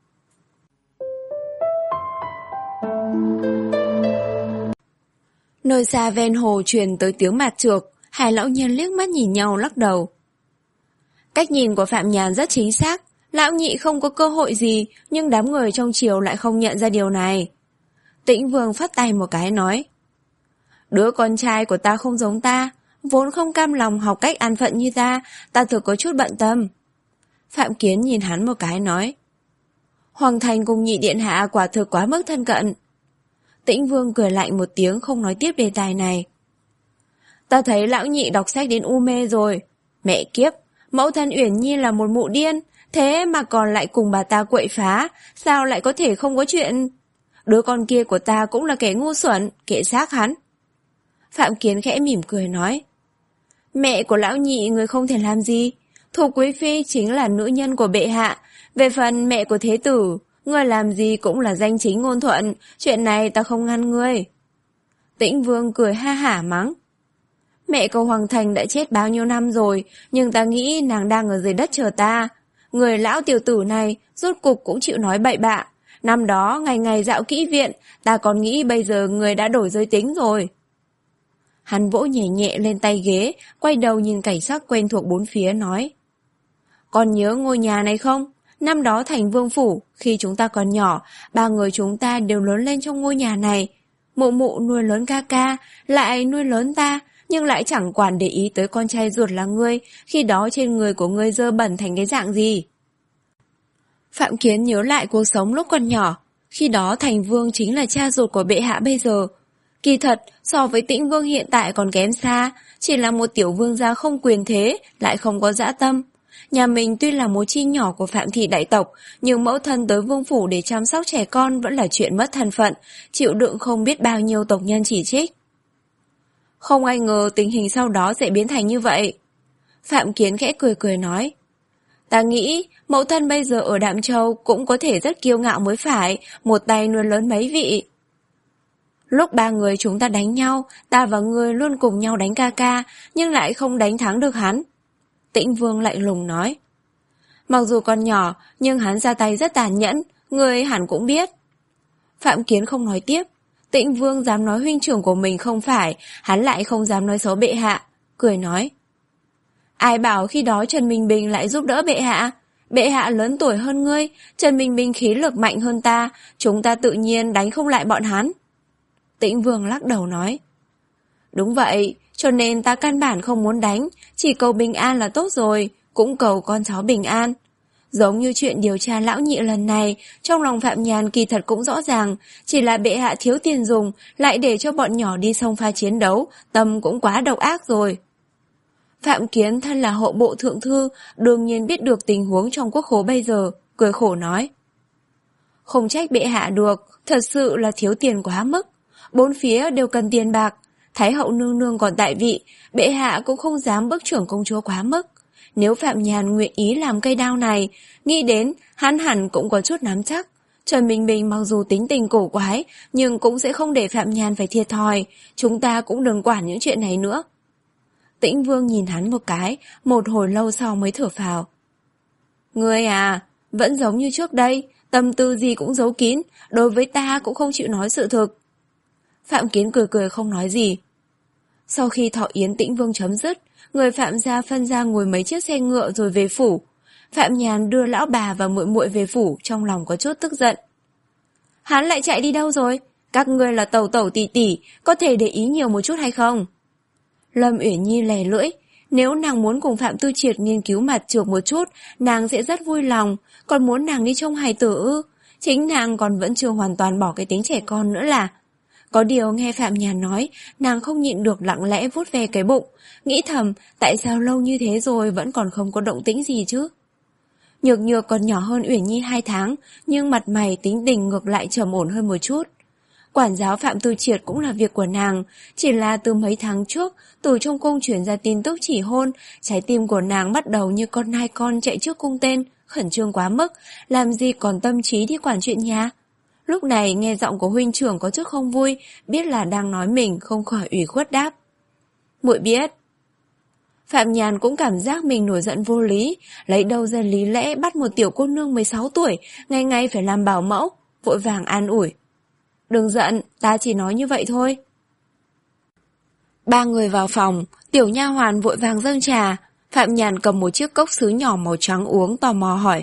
Nơi xa ven hồ truyền tới tiếng mạt trược, hai lão nhân liếc mắt nhìn nhau lắc đầu. Cách nhìn của Phạm Nhàn rất chính xác, lão nhị không có cơ hội gì, nhưng đám người trong triều lại không nhận ra điều này. Tĩnh Vương phất tay một cái nói. Đứa con trai của ta không giống ta, vốn không cam lòng học cách an phận như ta, ta thực có chút bận tâm. Phạm Kiến nhìn hắn một cái nói. Hoàng thành cùng nhị điện hạ quả thực quá mức thân cận. Tĩnh Vương cười lạnh một tiếng không nói tiếp đề tài này. Ta thấy lão nhị đọc sách đến u mê rồi. Mẹ kiếp, mẫu thân Uyển Nhi là một mụ điên, thế mà còn lại cùng bà ta quậy phá, sao lại có thể không có chuyện? Đứa con kia của ta cũng là kẻ ngu xuẩn, kệ xác hắn. Phạm Kiến khẽ mỉm cười nói. Mẹ của lão nhị người không thể làm gì, Thục Quý Phi chính là nữ nhân của bệ hạ, về phần mẹ của thế tử, ngươi làm gì cũng là danh chính ngôn thuận, chuyện này ta không ngăn ngươi. Tĩnh Vương cười ha hả mắng. Mẹ của Hoàng Thành đã chết bao nhiêu năm rồi, nhưng ta nghĩ nàng đang ở dưới đất chờ ta. Người lão tiểu tử này rốt cục cũng chịu nói bậy bạ. Năm đó ngày ngày dạo kỹ viện, ta còn nghĩ bây giờ người đã đổi giới tính rồi. Hắn vỗ nhẹ nhẹ lên tay ghế, quay đầu nhìn cảnh sắc quen thuộc bốn phía nói. Còn nhớ ngôi nhà này không? Năm đó thành vương phủ, khi chúng ta còn nhỏ, ba người chúng ta đều lớn lên trong ngôi nhà này. Mụ mụ nuôi lớn ca ca, lại nuôi lớn ta, nhưng lại chẳng quản để ý tới con trai ruột là ngươi, khi đó trên người của ngươi dơ bẩn thành cái dạng gì. Phạm Kiến nhớ lại cuộc sống lúc còn nhỏ, khi đó thành vương chính là cha ruột của bệ hạ bây giờ. Kỳ thật, so với Tĩnh Vương hiện tại còn kém xa, chỉ là một tiểu vương gia không quyền thế, lại không có dã tâm. Nhà mình tuy là một chi nhỏ của Phạm thị đại tộc, nhưng mẫu thân tới vương phủ để chăm sóc trẻ con vẫn là chuyện mất thân phận, chịu đựng không biết bao nhiêu tộc nhân chỉ trích. Không ai ngờ tình hình sau đó sẽ biến thành như vậy. Phạm Kiến khẽ cười cười nói. Ta nghĩ mẫu thân bây giờ ở Đạm Châu cũng có thể rất kiêu ngạo mới phải, một tay nuôi lớn mấy vị. Lúc ba người chúng ta đánh nhau, ta và ngươi luôn cùng nhau đánh ca ca, nhưng lại không đánh thắng được hắn. Tĩnh Vương lạnh lùng nói. Mặc dù còn nhỏ, nhưng hắn ra tay rất tàn nhẫn, ngươi hẳn cũng biết. Phạm Kiến không nói tiếp. Tĩnh Vương dám nói huynh trưởng của mình không phải, hắn lại không dám nói xấu bệ hạ, cười nói. Ai bảo khi đó Trần Minh Bình lại giúp đỡ bệ hạ? Bệ hạ lớn tuổi hơn ngươi, Trần Minh Bình khí lực mạnh hơn ta, chúng ta tự nhiên đánh không lại bọn hắn. Tĩnh Vương lắc đầu nói. Đúng vậy, cho nên ta căn bản không muốn đánh, chỉ cầu bình an là tốt rồi, cũng cầu con cháu bình an. Giống như chuyện điều tra lão nhị lần này, trong lòng Phạm Nhàn kỳ thật cũng rõ ràng, chỉ là bệ hạ thiếu tiền dùng, lại để cho bọn nhỏ đi xông pha chiến đấu, tâm cũng quá độc ác rồi. Phạm Kiến thân là hộ bộ thượng thư, đương nhiên biết được tình huống trong quốc khố bây giờ, cười khổ nói. Không trách bệ hạ được, thật sự là thiếu tiền quá mức, bốn phía đều cần tiền bạc, Thái hậu nương nương còn tại vị, bệ hạ cũng không dám bức trưởng công chúa quá mức. Nếu Phạm Nhàn nguyện ý làm cây đao này, nghĩ đến hắn hẳn cũng có chút nắm chắc. Trần Bình Bình mặc dù tính tình cổ quái, nhưng cũng sẽ không để Phạm Nhàn phải thiệt thòi. Chúng ta cũng đừng quản những chuyện này nữa. Tĩnh Vương nhìn hắn một cái, một hồi lâu sau mới thở phào. Ngươi à, vẫn giống như trước đây, tâm tư gì cũng giấu kín, đối với ta cũng không chịu nói sự thực. Phạm Kiến cười cười không nói gì. Sau khi thọ yến Tĩnh Vương chấm dứt, người Phạm gia phân ra ngồi mấy chiếc xe ngựa rồi về phủ. Phạm Nhàn đưa lão bà và muội muội về phủ, trong lòng có chút tức giận. Hắn lại chạy đi đâu rồi? Các ngươi là tẩu tẩu tỷ tỷ, có thể để ý nhiều một chút hay không? Lâm Uyển Nhi lè lưỡi, nếu nàng muốn cùng Phạm Tư Triệt nghiên cứu mặt trược một chút, nàng sẽ rất vui lòng, còn muốn nàng đi trông hài tử ư? Chính nàng còn vẫn chưa hoàn toàn bỏ cái tính trẻ con nữa là. Có điều nghe Phạm Nhàn nói, nàng không nhịn được lặng lẽ vuốt ve cái bụng, nghĩ thầm tại sao lâu như thế rồi vẫn còn không có động tĩnh gì chứ. Nhược Nhược còn nhỏ hơn Uyển Nhi hai tháng, nhưng mặt mày tính tình ngược lại trầm ổn hơn một chút. Quản giáo Phạm Tư Triệt cũng là việc của nàng, chỉ là từ mấy tháng trước, từ trong cung chuyển ra tin tức chỉ hôn, trái tim của nàng bắt đầu như con nai con chạy trước cung tên, khẩn trương quá mức, làm gì còn tâm trí đi quản chuyện nhà. Lúc này nghe giọng của huynh trưởng có chút không vui, biết là đang nói mình, không khỏi ủy khuất đáp. Muội biết. Phạm Nhàn cũng cảm giác mình nổi giận vô lý, lấy đâu ra lý lẽ bắt một tiểu cô nương mười sáu tuổi, ngày ngày phải làm bảo mẫu, vội vàng an ủi. Đừng giận, ta chỉ nói như vậy thôi. Ba người vào phòng, tiểu nha hoàn vội vàng dâng trà. Phạm Nhàn cầm một chiếc cốc sứ nhỏ màu trắng uống, tò mò hỏi.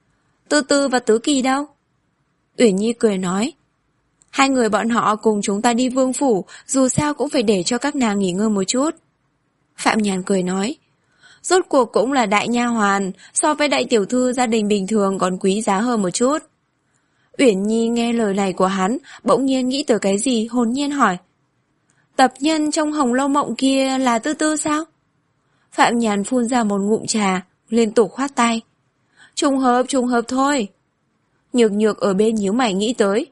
Tư Tư và Tứ Kỳ đâu? Uyển Nhi cười nói. Hai người bọn họ cùng chúng ta đi vương phủ, dù sao cũng phải để cho các nàng nghỉ ngơi một chút. Phạm Nhàn cười nói. Rốt cuộc cũng là đại nha hoàn, so với đại tiểu thư gia đình bình thường còn quý giá hơn một chút. Uyển Nhi nghe lời này của hắn, bỗng nhiên nghĩ tới cái gì, hồn nhiên hỏi. Tập nhân trong Hồng Lâu Mộng kia là Tư Tư sao? Phạm Nhàn phun ra một ngụm trà, liên tục khoát tay. Trùng hợp, trùng hợp thôi. Nhược Nhược ở bên nhíu mày nghĩ tới.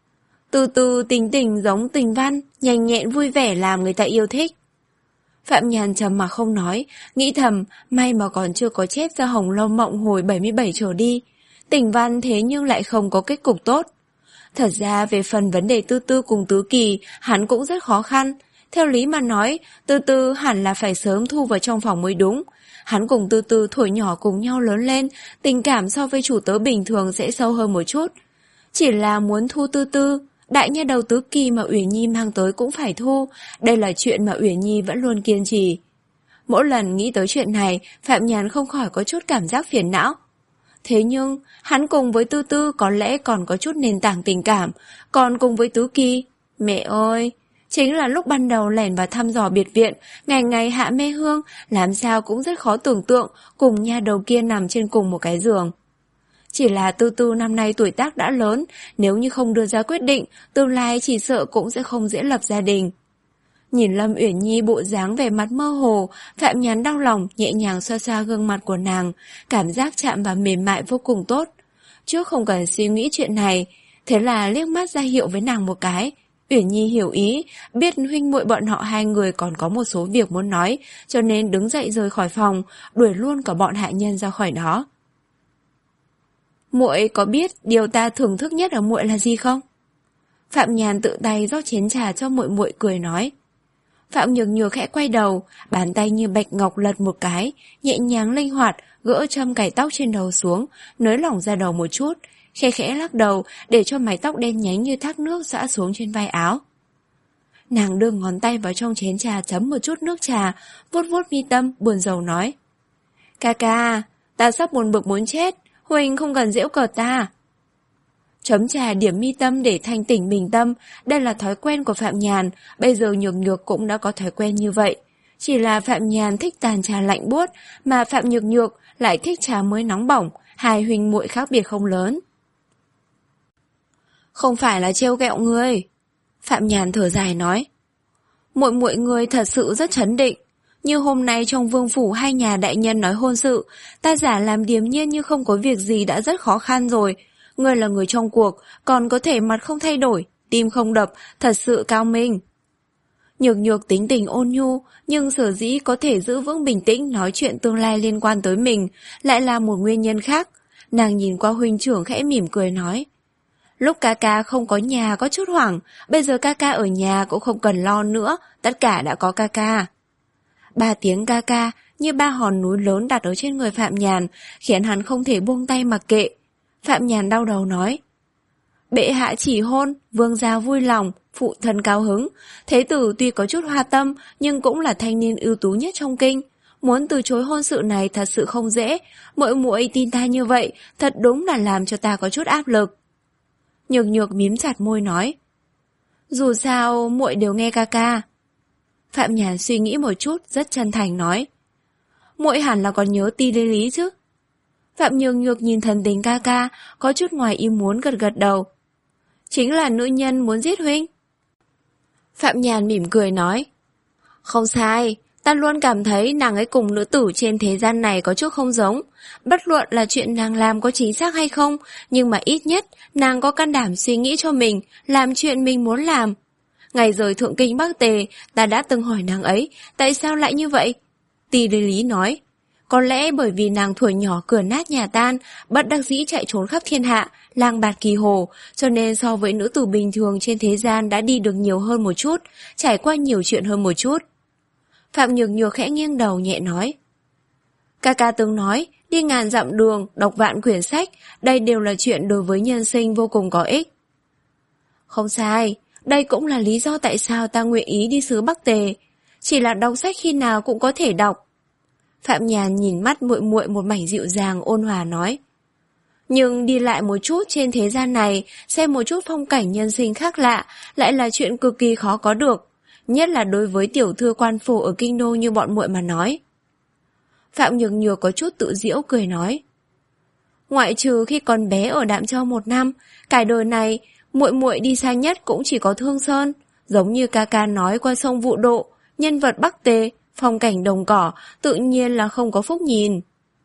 Tư Tư tình tình giống Tình Văn, nhanh nhẹn vui vẻ làm người ta yêu thích. Phạm Nhàn trầm mà không nói, nghĩ thầm, may mà còn chưa có chép ra Hồng Lâu Mộng hồi bảy mươi bảy trở đi. Tình Văn thế nhưng lại không có kết cục tốt. Thật ra về phần vấn đề Tư Tư cùng Tứ Kỳ, hắn cũng rất khó khăn. Theo lý mà nói, Tư Tư hẳn là phải sớm thu vào trong phòng mới đúng. Hắn cùng Tư Tư tuổi nhỏ cùng nhau lớn lên, tình cảm so với chủ tớ bình thường sẽ sâu hơn một chút. Chỉ là muốn thu Tư Tư, đại nha đầu Tứ Kỳ mà Uyển Nhi mang tới cũng phải thu, đây là chuyện mà Uyển Nhi vẫn luôn kiên trì. Mỗi lần nghĩ tới chuyện này, Phạm Nhàn không khỏi có chút cảm giác phiền não. Thế nhưng, hắn cùng với Tư Tư có lẽ còn có chút nền tảng tình cảm, còn cùng với Tứ Kỳ, mẹ ơi, chính là lúc ban đầu lẻn vào thăm dò biệt viện, ngày ngày hạ mê hương, làm sao cũng rất khó tưởng tượng cùng nha đầu kia nằm trên cùng một cái giường. Chỉ là Tư Tư năm nay tuổi tác đã lớn, nếu như không đưa ra quyết định, tương lai chỉ sợ cũng sẽ không dễ lập gia đình. Nhìn Lâm Uyển Nhi bộ dáng vẻ mặt mơ hồ, Phạm Nhàn đau lòng nhẹ nhàng xoa xoa gương mặt của nàng, cảm giác chạm vào mềm mại vô cùng tốt. Trước không cần suy nghĩ chuyện này, thế là liếc mắt ra hiệu với nàng một cái. Uyển Nhi hiểu ý, biết huynh muội bọn họ hai người còn có một số việc muốn nói, cho nên đứng dậy rời khỏi phòng, đuổi luôn cả bọn hạ nhân ra khỏi đó. Muội có biết điều ta thưởng thức nhất ở muội là gì không? Phạm Nhàn tự tay rót chén trà cho muội muội cười nói. Phạm Nhược Nhược khẽ quay đầu, bàn tay như bạch ngọc lật một cái, nhẹ nhàng linh hoạt, gỡ châm cài tóc trên đầu xuống, nới lỏng ra đầu một chút, khẽ khẽ lắc đầu để cho mái tóc đen nhánh như thác nước xõa xuống trên vai áo. Nàng đưa ngón tay vào trong chén trà chấm một chút nước trà, vuốt vuốt mi tâm, buồn rầu nói. Ca ca, ta sắp buồn bực muốn chết, huynh không cần giễu cợt ta. Chấm trà điểm mi tâm để thanh tỉnh bình tâm, đây là thói quen của Phạm Nhàn, bây giờ Nhược Nhược cũng đã có thói quen như vậy. Chỉ là Phạm Nhàn thích tàn trà lạnh buốt, mà Phạm Nhược Nhược lại thích trà mới nóng bỏng, hai huynh muội khác biệt không lớn. Không phải là trêu ghẹo ngươi, Phạm Nhàn thở dài nói. Muội muội ngươi thật sự rất trấn định. Như hôm nay trong vương phủ hai nhà đại nhân nói hôn sự, ta giả làm điềm nhiên như không có việc gì đã rất khó khăn rồi. Ngươi là người trong cuộc, còn có thể mặt không thay đổi, tim không đập, thật sự cao minh. Nhược nhược tính tình ôn nhu, nhưng sở dĩ có thể giữ vững bình tĩnh nói chuyện tương lai liên quan tới mình, lại là một nguyên nhân khác. Nàng nhìn qua huynh trưởng khẽ mỉm cười nói. Lúc ca ca không có nhà có chút hoảng, bây giờ ca ca ở nhà cũng không cần lo nữa, tất cả đã có ca ca. Ba tiếng ca ca như ba hòn núi lớn đặt ở trên người Phạm Nhàn, khiến hắn không thể buông tay mặc kệ. Phạm Nhàn đau đầu nói. Bệ hạ chỉ hôn, vương gia vui lòng, phụ thân cao hứng. Thế tử tuy có chút hoa tâm, nhưng cũng là thanh niên ưu tú nhất trong kinh. Muốn từ chối hôn sự này thật sự không dễ. Muội muội tin ta như vậy, thật đúng là làm cho ta có chút áp lực. Nhược nhược mím chặt môi nói. Dù sao, muội đều nghe ca ca. Phạm Nhàn suy nghĩ một chút, rất chân thành nói. Muội hẳn là còn nhớ Ti Lê Lý chứ. Phạm Nhược Nhược nhìn thần tình ca ca, có chút ngoài ý muốn gật gật đầu. Chính là nữ nhân muốn giết huynh. Phạm Nhàn mỉm cười nói. Không sai, ta luôn cảm thấy nàng ấy cùng nữ tử trên thế gian này có chút không giống. Bất luận là chuyện nàng làm có chính xác hay không, nhưng mà ít nhất nàng có can đảm suy nghĩ cho mình, làm chuyện mình muốn làm. Ngày rời thượng kinh Bắc Tề, ta đã từng hỏi nàng ấy, tại sao lại như vậy? Ti Lê Lý nói. Có lẽ bởi vì nàng thuở nhỏ cửa nát nhà tan, bất đắc dĩ chạy trốn khắp thiên hạ, lang bạt kỳ hồ, cho nên so với nữ tử bình thường trên thế gian đã đi được nhiều hơn một chút, trải qua nhiều chuyện hơn một chút. Phạm Nhược Nhược khẽ nghiêng đầu nhẹ nói. Ca ca từng nói, đi ngàn dặm đường, đọc vạn quyển sách, đây đều là chuyện đối với nhân sinh vô cùng có ích. Không sai, đây cũng là lý do tại sao ta nguyện ý đi xứ Bắc Tề, chỉ là đọc sách khi nào cũng có thể đọc. Phạm Nhàn nhìn mắt muội muội một mảnh dịu dàng ôn hòa nói. Nhưng đi lại một chút trên thế gian này, xem một chút phong cảnh nhân sinh khác lạ, lại là chuyện cực kỳ khó có được, nhất là đối với tiểu thư quan phủ ở kinh đô như bọn muội mà nói. Phạm Nhược Nhược có chút tự giễu cười nói. Ngoại trừ khi còn bé ở Đạm Châu một năm, cả đời này muội muội đi xa nhất cũng chỉ có Thương Sơn, giống như ca ca nói qua sông Vụ Độ, nhân vật Bắc Tề, phong cảnh đồng cỏ, tự nhiên là không có phúc nhìn.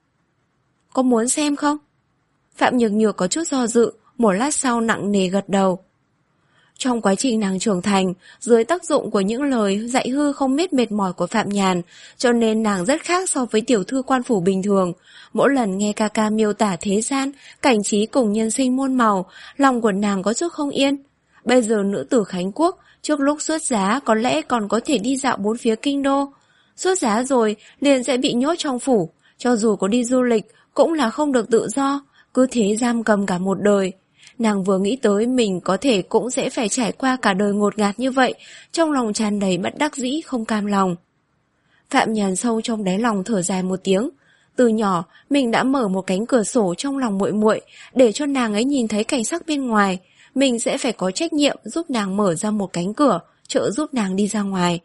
Có muốn xem không? Phạm Nhược Nhược có chút do dự, một lát sau nặng nề gật đầu. Trong quá trình nàng trưởng thành, dưới tác dụng của những lời dạy hư không biết mệt mỏi của Phạm Nhàn, cho nên nàng rất khác so với tiểu thư quan phủ bình thường. Mỗi lần nghe ca ca miêu tả thế gian, cảnh trí cùng nhân sinh muôn màu, lòng của nàng có chút không yên. Bây giờ nữ tử Khánh Quốc, trước lúc xuất giá có lẽ còn có thể đi dạo bốn phía kinh đô. Xuất giá rồi liền sẽ bị nhốt trong phủ, cho dù có đi du lịch cũng là không được tự do, cứ thế giam cầm cả một đời. Nàng vừa nghĩ tới mình có thể cũng sẽ phải trải qua cả đời ngột ngạt như vậy, trong lòng tràn đầy bất đắc dĩ không cam lòng. Phạm Nhàn sâu trong đáy lòng thở dài một tiếng. Từ nhỏ mình đã mở một cánh cửa sổ trong lòng muội muội để cho nàng ấy nhìn thấy cảnh sắc bên ngoài. Mình sẽ phải có trách nhiệm giúp nàng mở ra một cánh cửa, trợ giúp nàng đi ra ngoài.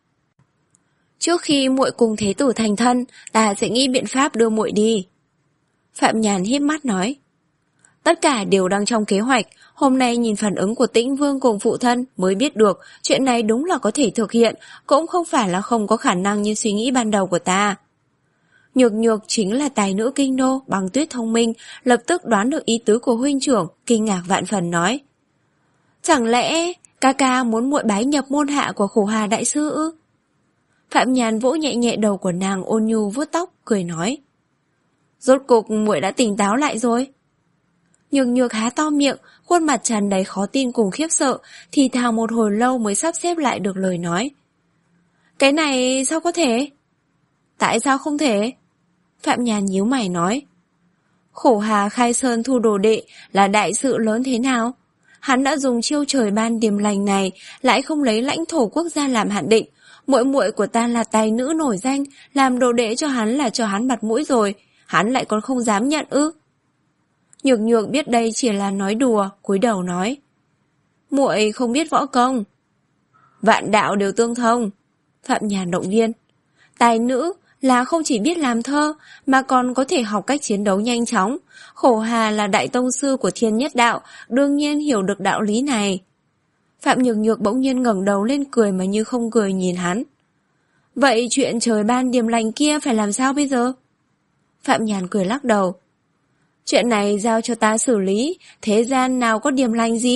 Trước khi muội cùng thế tử thành thân, ta sẽ nghĩ biện pháp đưa muội đi. Phạm Nhàn híp mắt nói. Tất cả đều đang trong kế hoạch, hôm nay nhìn phản ứng của Tĩnh Vương cùng phụ thân mới biết được chuyện này đúng là có thể thực hiện, cũng không phải là không có khả năng như suy nghĩ ban đầu của ta. Nhược Nhược chính là tài nữ kinh đô, Băng Tuyết thông minh, lập tức đoán được ý tứ của huynh trưởng, kinh ngạc vạn phần nói. Chẳng lẽ ca ca muốn muội bái nhập môn hạ của Khổ Hà đại sư ư? Phạm Nhàn vỗ nhẹ nhẹ đầu của nàng ôn nhu vuốt tóc, cười nói. Rốt cục muội đã tỉnh táo lại rồi. Nhược Nhược há to miệng, khuôn mặt tràn đầy khó tin cùng khiếp sợ, thì thào một hồi lâu mới sắp xếp lại được lời nói. Cái này sao có thể? Tại sao không thể? Phạm Nhàn nhíu mày nói. Khổ Hà khai sơn thu đồ đệ là đại sự lớn thế nào? Hắn đã dùng chiêu trời ban điềm lành này, lại không lấy lãnh thổ quốc gia làm hạn định. Muội muội của ta là tài nữ nổi danh, làm đồ đệ cho hắn là cho hắn mặt mũi rồi, hắn lại còn không dám nhận ư? Nhược Nhược biết đây chỉ là nói đùa, cúi đầu nói. Muội không biết võ công. Vạn đạo đều tương thông. Phạm Nhàn động viên. Tài nữ là không chỉ biết làm thơ, mà còn có thể học cách chiến đấu nhanh chóng. Khổ Hà là đại tông sư của Thiên Nhất Đạo, đương nhiên hiểu được đạo lý này. Phạm Nhược Nhược bỗng nhiên ngẩng đầu lên cười mà như không cười nhìn hắn. Vậy chuyện trời ban điềm lành kia phải làm sao bây giờ? Phạm Nhàn cười lắc đầu. Chuyện này giao cho ta xử lý, thế gian nào có điềm lành gì?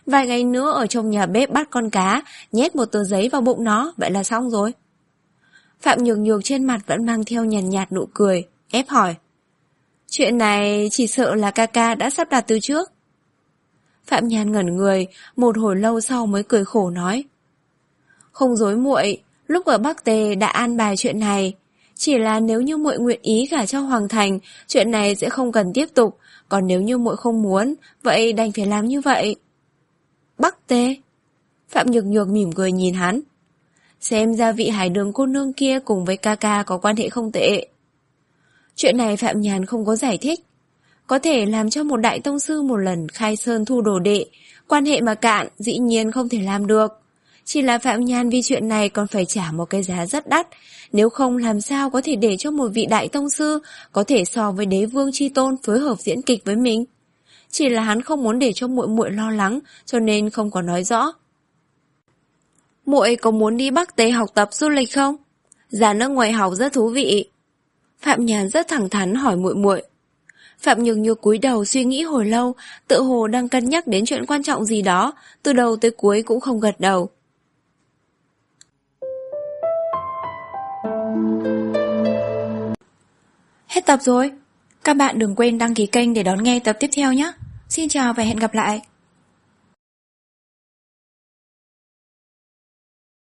Vài ngày nữa ở trong nhà bếp bắt con cá, nhét một tờ giấy vào bụng nó, vậy là xong rồi. Phạm Nhược Nhược trên mặt vẫn mang theo nhàn nhạt, nhạt nụ cười, ép hỏi. Chuyện này chỉ sợ là ca ca đã sắp đặt từ trước. Phạm Nhan ngẩn người, một hồi lâu sau mới cười khổ nói. Không dối muội, lúc ở Bắc Tề đã an bài chuyện này. Chỉ là nếu như muội nguyện ý gả cho Hoàng Thành, chuyện này sẽ không cần tiếp tục. Còn nếu như muội không muốn, vậy đành phải làm như vậy. Bắc Tề? Phạm Nhược Nhược mỉm cười nhìn hắn. Xem ra vị Hải Đường cô nương kia cùng với ca ca có quan hệ không tệ. Chuyện này Phạm Nhàn không có giải thích. Có thể làm cho một đại tông sư một lần khai sơn thu đồ đệ, quan hệ mà cạn dĩ nhiên không thể làm được. Chỉ là Phạm Nhàn vì chuyện này còn phải trả một cái giá rất đắt, nếu không làm sao có thể để cho một vị đại tông sư có thể so với đế vương chi tôn phối hợp diễn kịch với mình. Chỉ là hắn không muốn để cho muội muội lo lắng, cho nên không có nói rõ. Muội có muốn đi Bắc Tề học tập du lịch không? Ra nước ngoài học rất thú vị. Phạm Nhàn rất thẳng thắn hỏi muội muội. Phạm Nhược Nhược cúi đầu suy nghĩ hồi lâu, tự hồ đang cân nhắc đến chuyện quan trọng gì đó, từ đầu tới cuối cũng không gật đầu. Hết tập rồi. Các bạn đừng quên đăng ký kênh để đón nghe tập tiếp theo nhé. Xin chào và hẹn gặp lại.